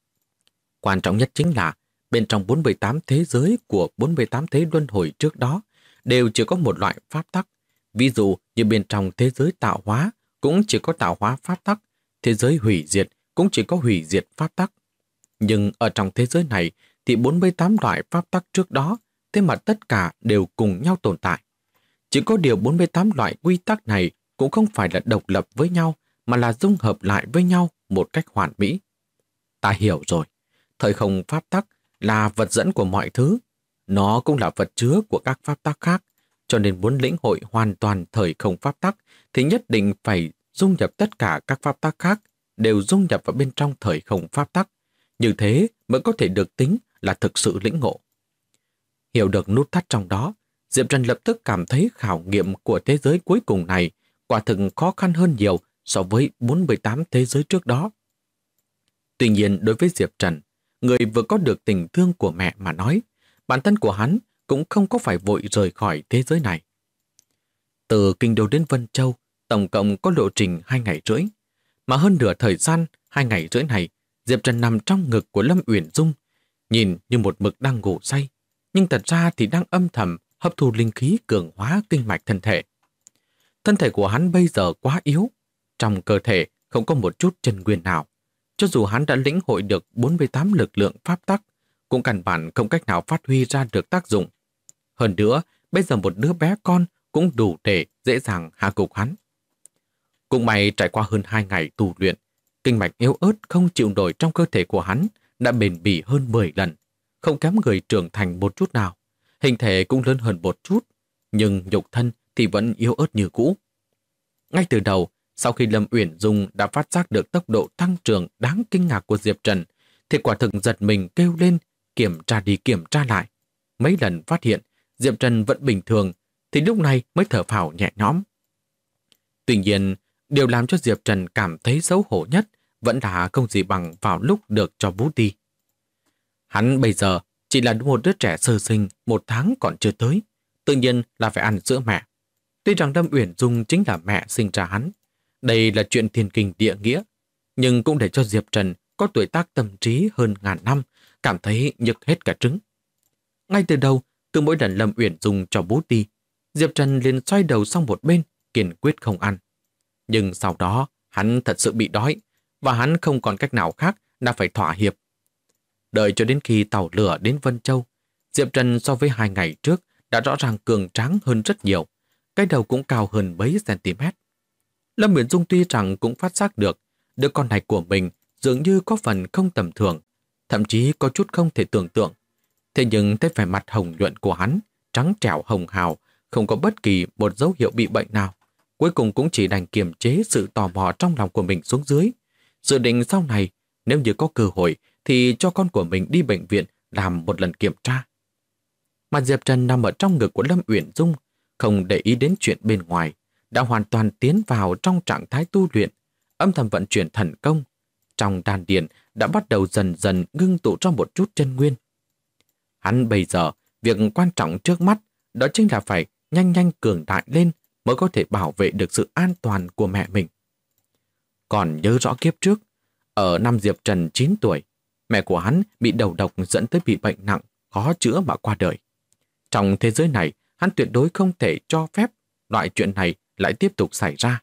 Quan trọng nhất chính là bên trong 48 thế giới của 48 thế luân hồi trước đó đều chỉ có một loại pháp tắc. Ví dụ như bên trong thế giới tạo hóa cũng chỉ có tạo hóa pháp tắc, thế giới hủy diệt cũng chỉ có hủy diệt pháp tắc. Nhưng ở trong thế giới này thì 48 loại pháp tắc trước đó, thế mà tất cả đều cùng nhau tồn tại. Chỉ có điều 48 loại quy tắc này cũng không phải là độc lập với nhau, mà là dung hợp lại với nhau một cách hoàn mỹ. Ta hiểu rồi, thời không pháp tắc là vật dẫn của mọi thứ. Nó cũng là vật chứa của các pháp tắc khác, cho nên muốn lĩnh hội hoàn toàn thời không pháp tắc thì nhất định phải dung nhập tất cả các pháp tắc khác đều dung nhập vào bên trong thời không pháp tắc. Như thế mới có thể được tính là thực sự lĩnh ngộ. Hiểu được nút thắt trong đó, Diệp Trần lập tức cảm thấy khảo nghiệm của thế giới cuối cùng này quả thực khó khăn hơn nhiều so với 48 thế giới trước đó. Tuy nhiên đối với Diệp Trần, người vừa có được tình thương của mẹ mà nói, bản thân của hắn cũng không có phải vội rời khỏi thế giới này. Từ Kinh Đô đến Vân Châu, tổng cộng có lộ trình 2 ngày rưỡi. Mà hơn nửa thời gian 2 ngày rưỡi này, Diệp Trần nằm trong ngực của Lâm Uyển Dung, nhìn như một mực đang ngủ say, nhưng thật ra thì đang âm thầm hấp thu linh khí cường hóa kinh mạch thân thể. Thân thể của hắn bây giờ quá yếu, trong cơ thể không có một chút chân nguyên nào. Cho dù hắn đã lĩnh hội được 48 lực lượng pháp tắc, cũng căn bản không cách nào phát huy ra được tác dụng. Hơn nữa, bây giờ một đứa bé con cũng đủ để dễ dàng hạ gục hắn. Cũng may trải qua hơn 2 ngày tu luyện, kinh mạch yếu ớt không chịu nổi trong cơ thể của hắn đã bền bỉ hơn 10 lần, không kém người trưởng thành một chút nào. Hình thể cũng lớn hơn một chút, nhưng nhục thân thì vẫn yếu ớt như cũ. Ngay từ đầu, sau khi Lâm Uyển Dung đã phát giác được tốc độ tăng trưởng đáng kinh ngạc của Diệp Trần, thì quả thực giật mình kêu lên, kiểm tra đi kiểm tra lại. Mấy lần phát hiện Diệp Trần vẫn bình thường, thì lúc này mới thở phào nhẹ nhõm. Tuy nhiên, Điều làm cho Diệp Trần cảm thấy xấu hổ nhất vẫn là không gì bằng vào lúc được cho bú ti. Hắn bây giờ chỉ là một đứa trẻ sơ sinh, 1 tháng còn chưa tới, tự nhiên là phải ăn sữa mẹ. Tuy rằng Lâm Uyển Dung chính là mẹ sinh ra hắn, đây là chuyện thiên kinh địa nghĩa, nhưng cũng để cho Diệp Trần có tuổi tác tâm trí hơn ngàn năm, cảm thấy nhức hết cả trứng. Ngay từ đầu, cứ mỗi lần Lâm Uyển Dung cho bú ti, Diệp Trần liền xoay đầu sang một bên, kiên quyết không ăn. Nhưng sau đó, hắn thật sự bị đói, và hắn không còn cách nào khác là phải thỏa hiệp. Đợi cho đến khi tàu lửa đến Vân Châu, Diệp Trần so với 2 ngày trước đã rõ ràng cường tráng hơn rất nhiều, cái đầu cũng cao hơn mấy cm. Lâm Uyển Dung tuy rằng cũng phát giác được đứa con này của mình dường như có phần không tầm thường, thậm chí có chút không thể tưởng tượng. Thế nhưng thấy vẻ mặt hồng nhuận của hắn, trắng trẻo hồng hào, không có bất kỳ một dấu hiệu bị bệnh nào. Cuối cùng cũng chỉ đành kiềm chế sự tò mò trong lòng của mình xuống dưới. Dự định sau này, nếu như có cơ hội, thì cho con của mình đi bệnh viện làm một lần kiểm tra. Mà Diệp Trần nằm ở trong ngực của Lâm Uyển Dung, không để ý đến chuyện bên ngoài, đã hoàn toàn tiến vào trong trạng thái tu luyện, âm thầm vận chuyển thần công. Trong đan điền đã bắt đầu dần dần ngưng tụ ra một chút chân nguyên. Hắn bây giờ, việc quan trọng trước mắt đó chính là phải nhanh nhanh cường đại lên mới có thể bảo vệ được sự an toàn của mẹ mình. Còn nhớ rõ kiếp trước, ở năm Diệp Trần 9 tuổi, mẹ của hắn bị đầu độc dẫn tới bị bệnh nặng, khó chữa mà qua đời. Trong thế giới này, hắn tuyệt đối không thể cho phép loại chuyện này lại tiếp tục xảy ra.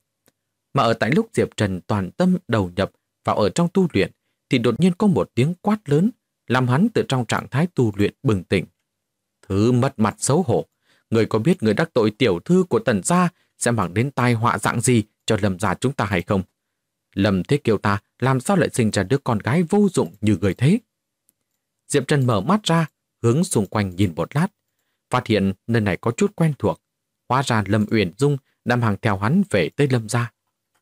Mà ở tại lúc Diệp Trần toàn tâm đầu nhập vào ở trong tu luyện, thì đột nhiên có một tiếng quát lớn, làm hắn từ trong trạng thái tu luyện bừng tỉnh. Thứ mất mặt xấu hổ, người có biết người đắc tội tiểu thư của Tần gia sẽ mang đến tai họa dạng gì cho Lâm gia chúng ta hay không? Lâm Thế Kiều ta làm sao lại sinh ra đứa con gái vô dụng như người thế? Diệp Trần mở mắt ra, hướng xung quanh nhìn một lát, phát hiện nơi này có chút quen thuộc. Hóa ra Lâm Uyển Dung đang hàng theo hắn về tới Lâm gia.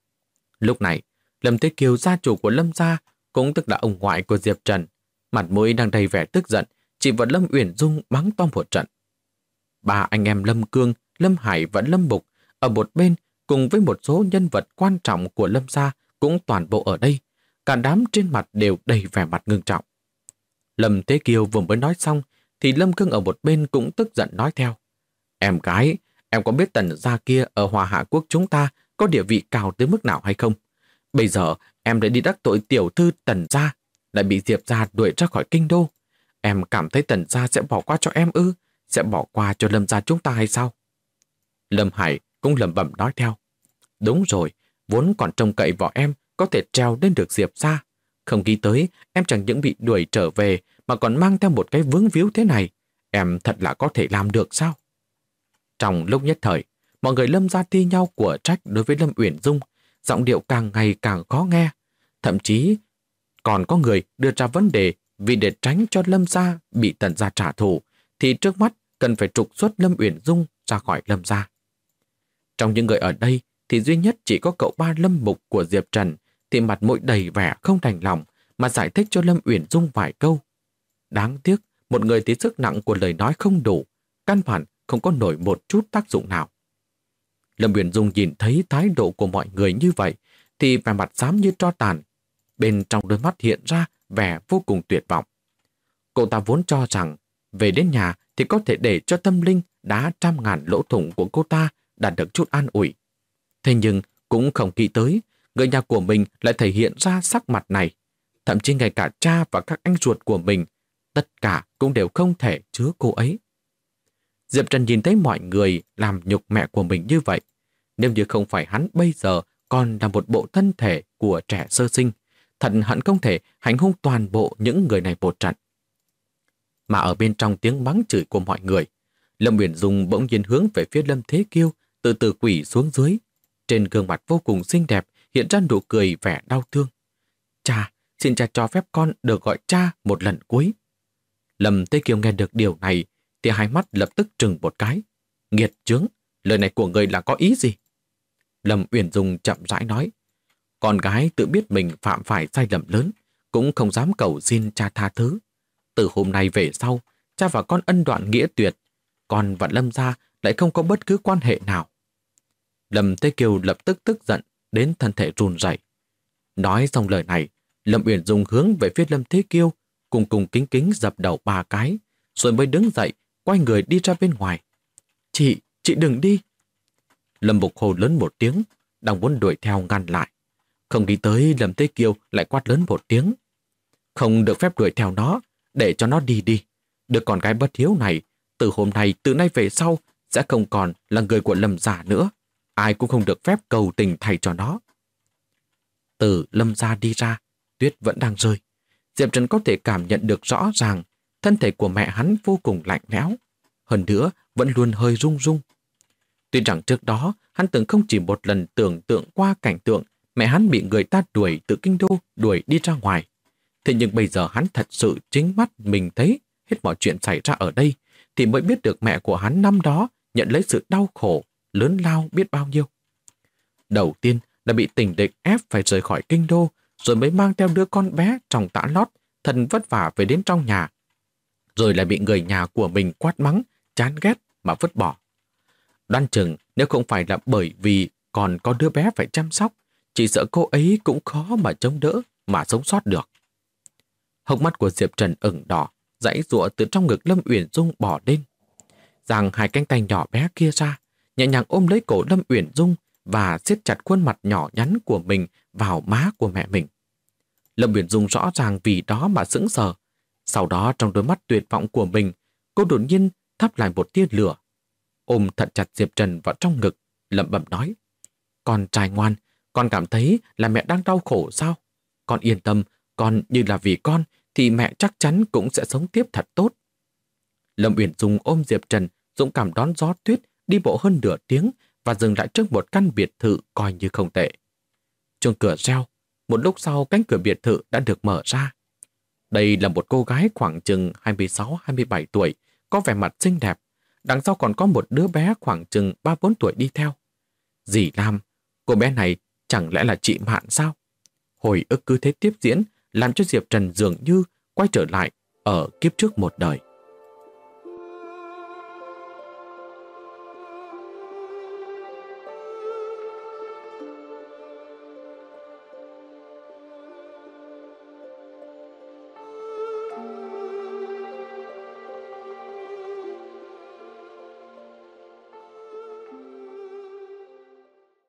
Lúc này, Lâm Thế Kiều, gia chủ của Lâm gia, cũng tức là ông ngoại của Diệp Trần, mặt mũi đang đầy vẻ tức giận, chỉ vào Lâm Uyển Dung mắng to một trận. Ba anh em Lâm Cương, Lâm Hải và Lâm Bục ở một bên cùng với một số nhân vật quan trọng của Lâm gia cũng toàn bộ ở đây, cả đám trên mặt đều đầy vẻ mặt ngưng trọng. Lâm Thế Kiều vừa mới nói xong thì Lâm Cương ở một bên cũng tức giận nói theo. Em gái, em có biết Tần gia kia ở Hòa Hạ Quốc chúng ta có địa vị cao tới mức nào hay không? Bây giờ em đã đi đắc tội tiểu thư Tần gia, lại bị Diệp gia đuổi ra khỏi kinh đô. Em cảm thấy Tần gia sẽ bỏ qua cho em ư? Sẽ bỏ qua cho Lâm gia chúng ta hay sao? Lâm Hải cũng lẩm bẩm nói theo. Đúng rồi, vốn còn trông cậy vào em có thể treo lên được Diệp gia. Không nghĩ tới em chẳng những bị đuổi trở về mà còn mang theo một cái vướng víu thế này. Em thật là có thể làm được sao? Trong lúc nhất thời, mọi người Lâm gia thi nhau của trách đối với Lâm Uyển Dung, giọng điệu càng ngày càng khó nghe. Thậm chí còn có người đưa ra vấn đề vì để tránh cho Lâm gia bị Tần gia trả thù thì trước mắt cần phải trục xuất Lâm Uyển Dung ra khỏi Lâm gia. Trong những người ở đây thì duy nhất chỉ có cậu ba Lâm Mục của Diệp Trần thì mặt mũi đầy vẻ không đành lòng mà giải thích cho Lâm Uyển Dung vài câu. Đáng tiếc, một người thì sức nặng của lời nói không đủ, căn bản không có nổi một chút tác dụng nào. Lâm Uyển Dung nhìn thấy thái độ của mọi người như vậy thì vẻ mặt xám như tro tàn, bên trong đôi mắt hiện ra vẻ vô cùng tuyệt vọng. Cô ta vốn cho rằng về đến nhà thì có thể để cho tâm linh đá 100.000 lỗ thủng của cô ta đạt được chút an ủi. Thế nhưng cũng không nghĩ tới, người nhà của mình lại thể hiện ra sắc mặt này. Thậm chí ngay cả cha và các anh ruột của mình, tất cả cũng đều không thể chứa cô ấy. Diệp Trần nhìn thấy mọi người làm nhục mẹ của mình như vậy. Nếu như không phải hắn bây giờ còn là một bộ thân thể của trẻ sơ sinh, thật hẳn không thể hành hung toàn bộ những người này một trận. Mà ở bên trong tiếng mắng chửi của mọi người, Lâm Uyển Dung bỗng nhiên hướng về phía Lâm Thế Kiêu, từ từ quỳ xuống dưới. Trên gương mặt vô cùng xinh đẹp hiện ra nụ cười vẻ đau thương. Cha, xin cha cho phép con được gọi cha một lần cuối. Lâm Thế Kiêu nghe được điều này thì hai mắt lập tức trừng một cái. Nghiệt chướng, lời này của người là có ý gì? Lâm Uyển Dung chậm rãi nói. Con gái tự biết mình phạm phải sai lầm lớn, cũng không dám cầu xin cha tha thứ. Từ hôm nay về sau, cha và con ân đoạn nghĩa tuyệt, con và Lâm gia lại không có bất cứ quan hệ nào. Lâm Thế Kiều lập tức tức giận, đến thân thể run rẩy. Nói xong lời này, Lâm Uyển Dung hướng về phía Lâm Thế Kiêu, cùng cùng kính kính dập đầu 3 cái, rồi mới đứng dậy, quay người đi ra bên ngoài. Chị đừng đi. Lâm Bục hô lớn một tiếng, đang muốn đuổi theo ngăn lại. Không nghĩ tới Lâm Thế Kiêu lại quát lớn một tiếng. Không được phép đuổi theo nó, để cho nó đi đi. Đứa con gái bất hiếu này, từ nay về sau, sẽ không còn là người của Lâm gia nữa. Ai cũng không được phép cầu tình thay cho nó. Từ Lâm gia đi ra, tuyết vẫn đang rơi. Diệp Trần có thể cảm nhận được rõ ràng thân thể của mẹ hắn vô cùng lạnh lẽo. Hơn nữa, vẫn luôn hơi rung rung. Tuy rằng trước đó, hắn từng không chỉ một lần tưởng tượng qua cảnh tượng mẹ hắn bị người ta đuổi từ kinh đô đuổi đi ra ngoài. Thế nhưng bây giờ hắn thật sự chính mắt mình thấy hết mọi chuyện xảy ra ở đây, thì mới biết được mẹ của hắn năm đó nhận lấy sự đau khổ, lớn lao biết bao nhiêu. Đầu tiên là bị tình địch ép phải rời khỏi kinh đô, rồi mới mang theo đứa con bé trong tã lót, thân vất vả về đến trong nhà. Rồi lại bị người nhà của mình quát mắng, chán ghét mà vứt bỏ. Đoán chừng nếu không phải là bởi vì còn có đứa bé phải chăm sóc, chỉ sợ cô ấy cũng khó mà chống đỡ, mà sống sót được. Hốc mắt của Diệp Trần ửng đỏ, giãy giụa từ trong ngực Lâm Uyển Dung bỏ lên. Giang hai cánh tay nhỏ bé kia ra, nhẹ nhàng ôm lấy cổ Lâm Uyển Dung và siết chặt khuôn mặt nhỏ nhắn của mình vào má của mẹ mình. Lâm Uyển Dung rõ ràng vì đó mà sững sờ. Sau đó trong đôi mắt tuyệt vọng của mình, cô đột nhiên thắp lại một tia lửa. Ôm thật chặt Diệp Trần vào trong ngực, lẩm bẩm nói: Con trai ngoan, con cảm thấy là mẹ đang đau khổ sao? Con yên tâm, con như là vì con thì mẹ chắc chắn cũng sẽ sống tiếp thật tốt. Lâm Uyển Dung ôm Diệp Trần, dũng cảm đón gió tuyết, đi bộ hơn nửa tiếng và dừng lại trước một căn biệt thự coi như không tệ. Chuông cửa reo, một lúc sau cánh cửa biệt thự đã được mở ra. Đây là một cô gái khoảng chừng 26-27 tuổi, có vẻ mặt xinh đẹp. Đằng sau còn có một đứa bé khoảng chừng 3-4 tuổi đi theo. Dì Lam, cô bé này chẳng lẽ là chị Mạn sao? Hồi ức cứ thế tiếp diễn, làm cho Diệp Trần dường như quay trở lại ở kiếp trước một đời.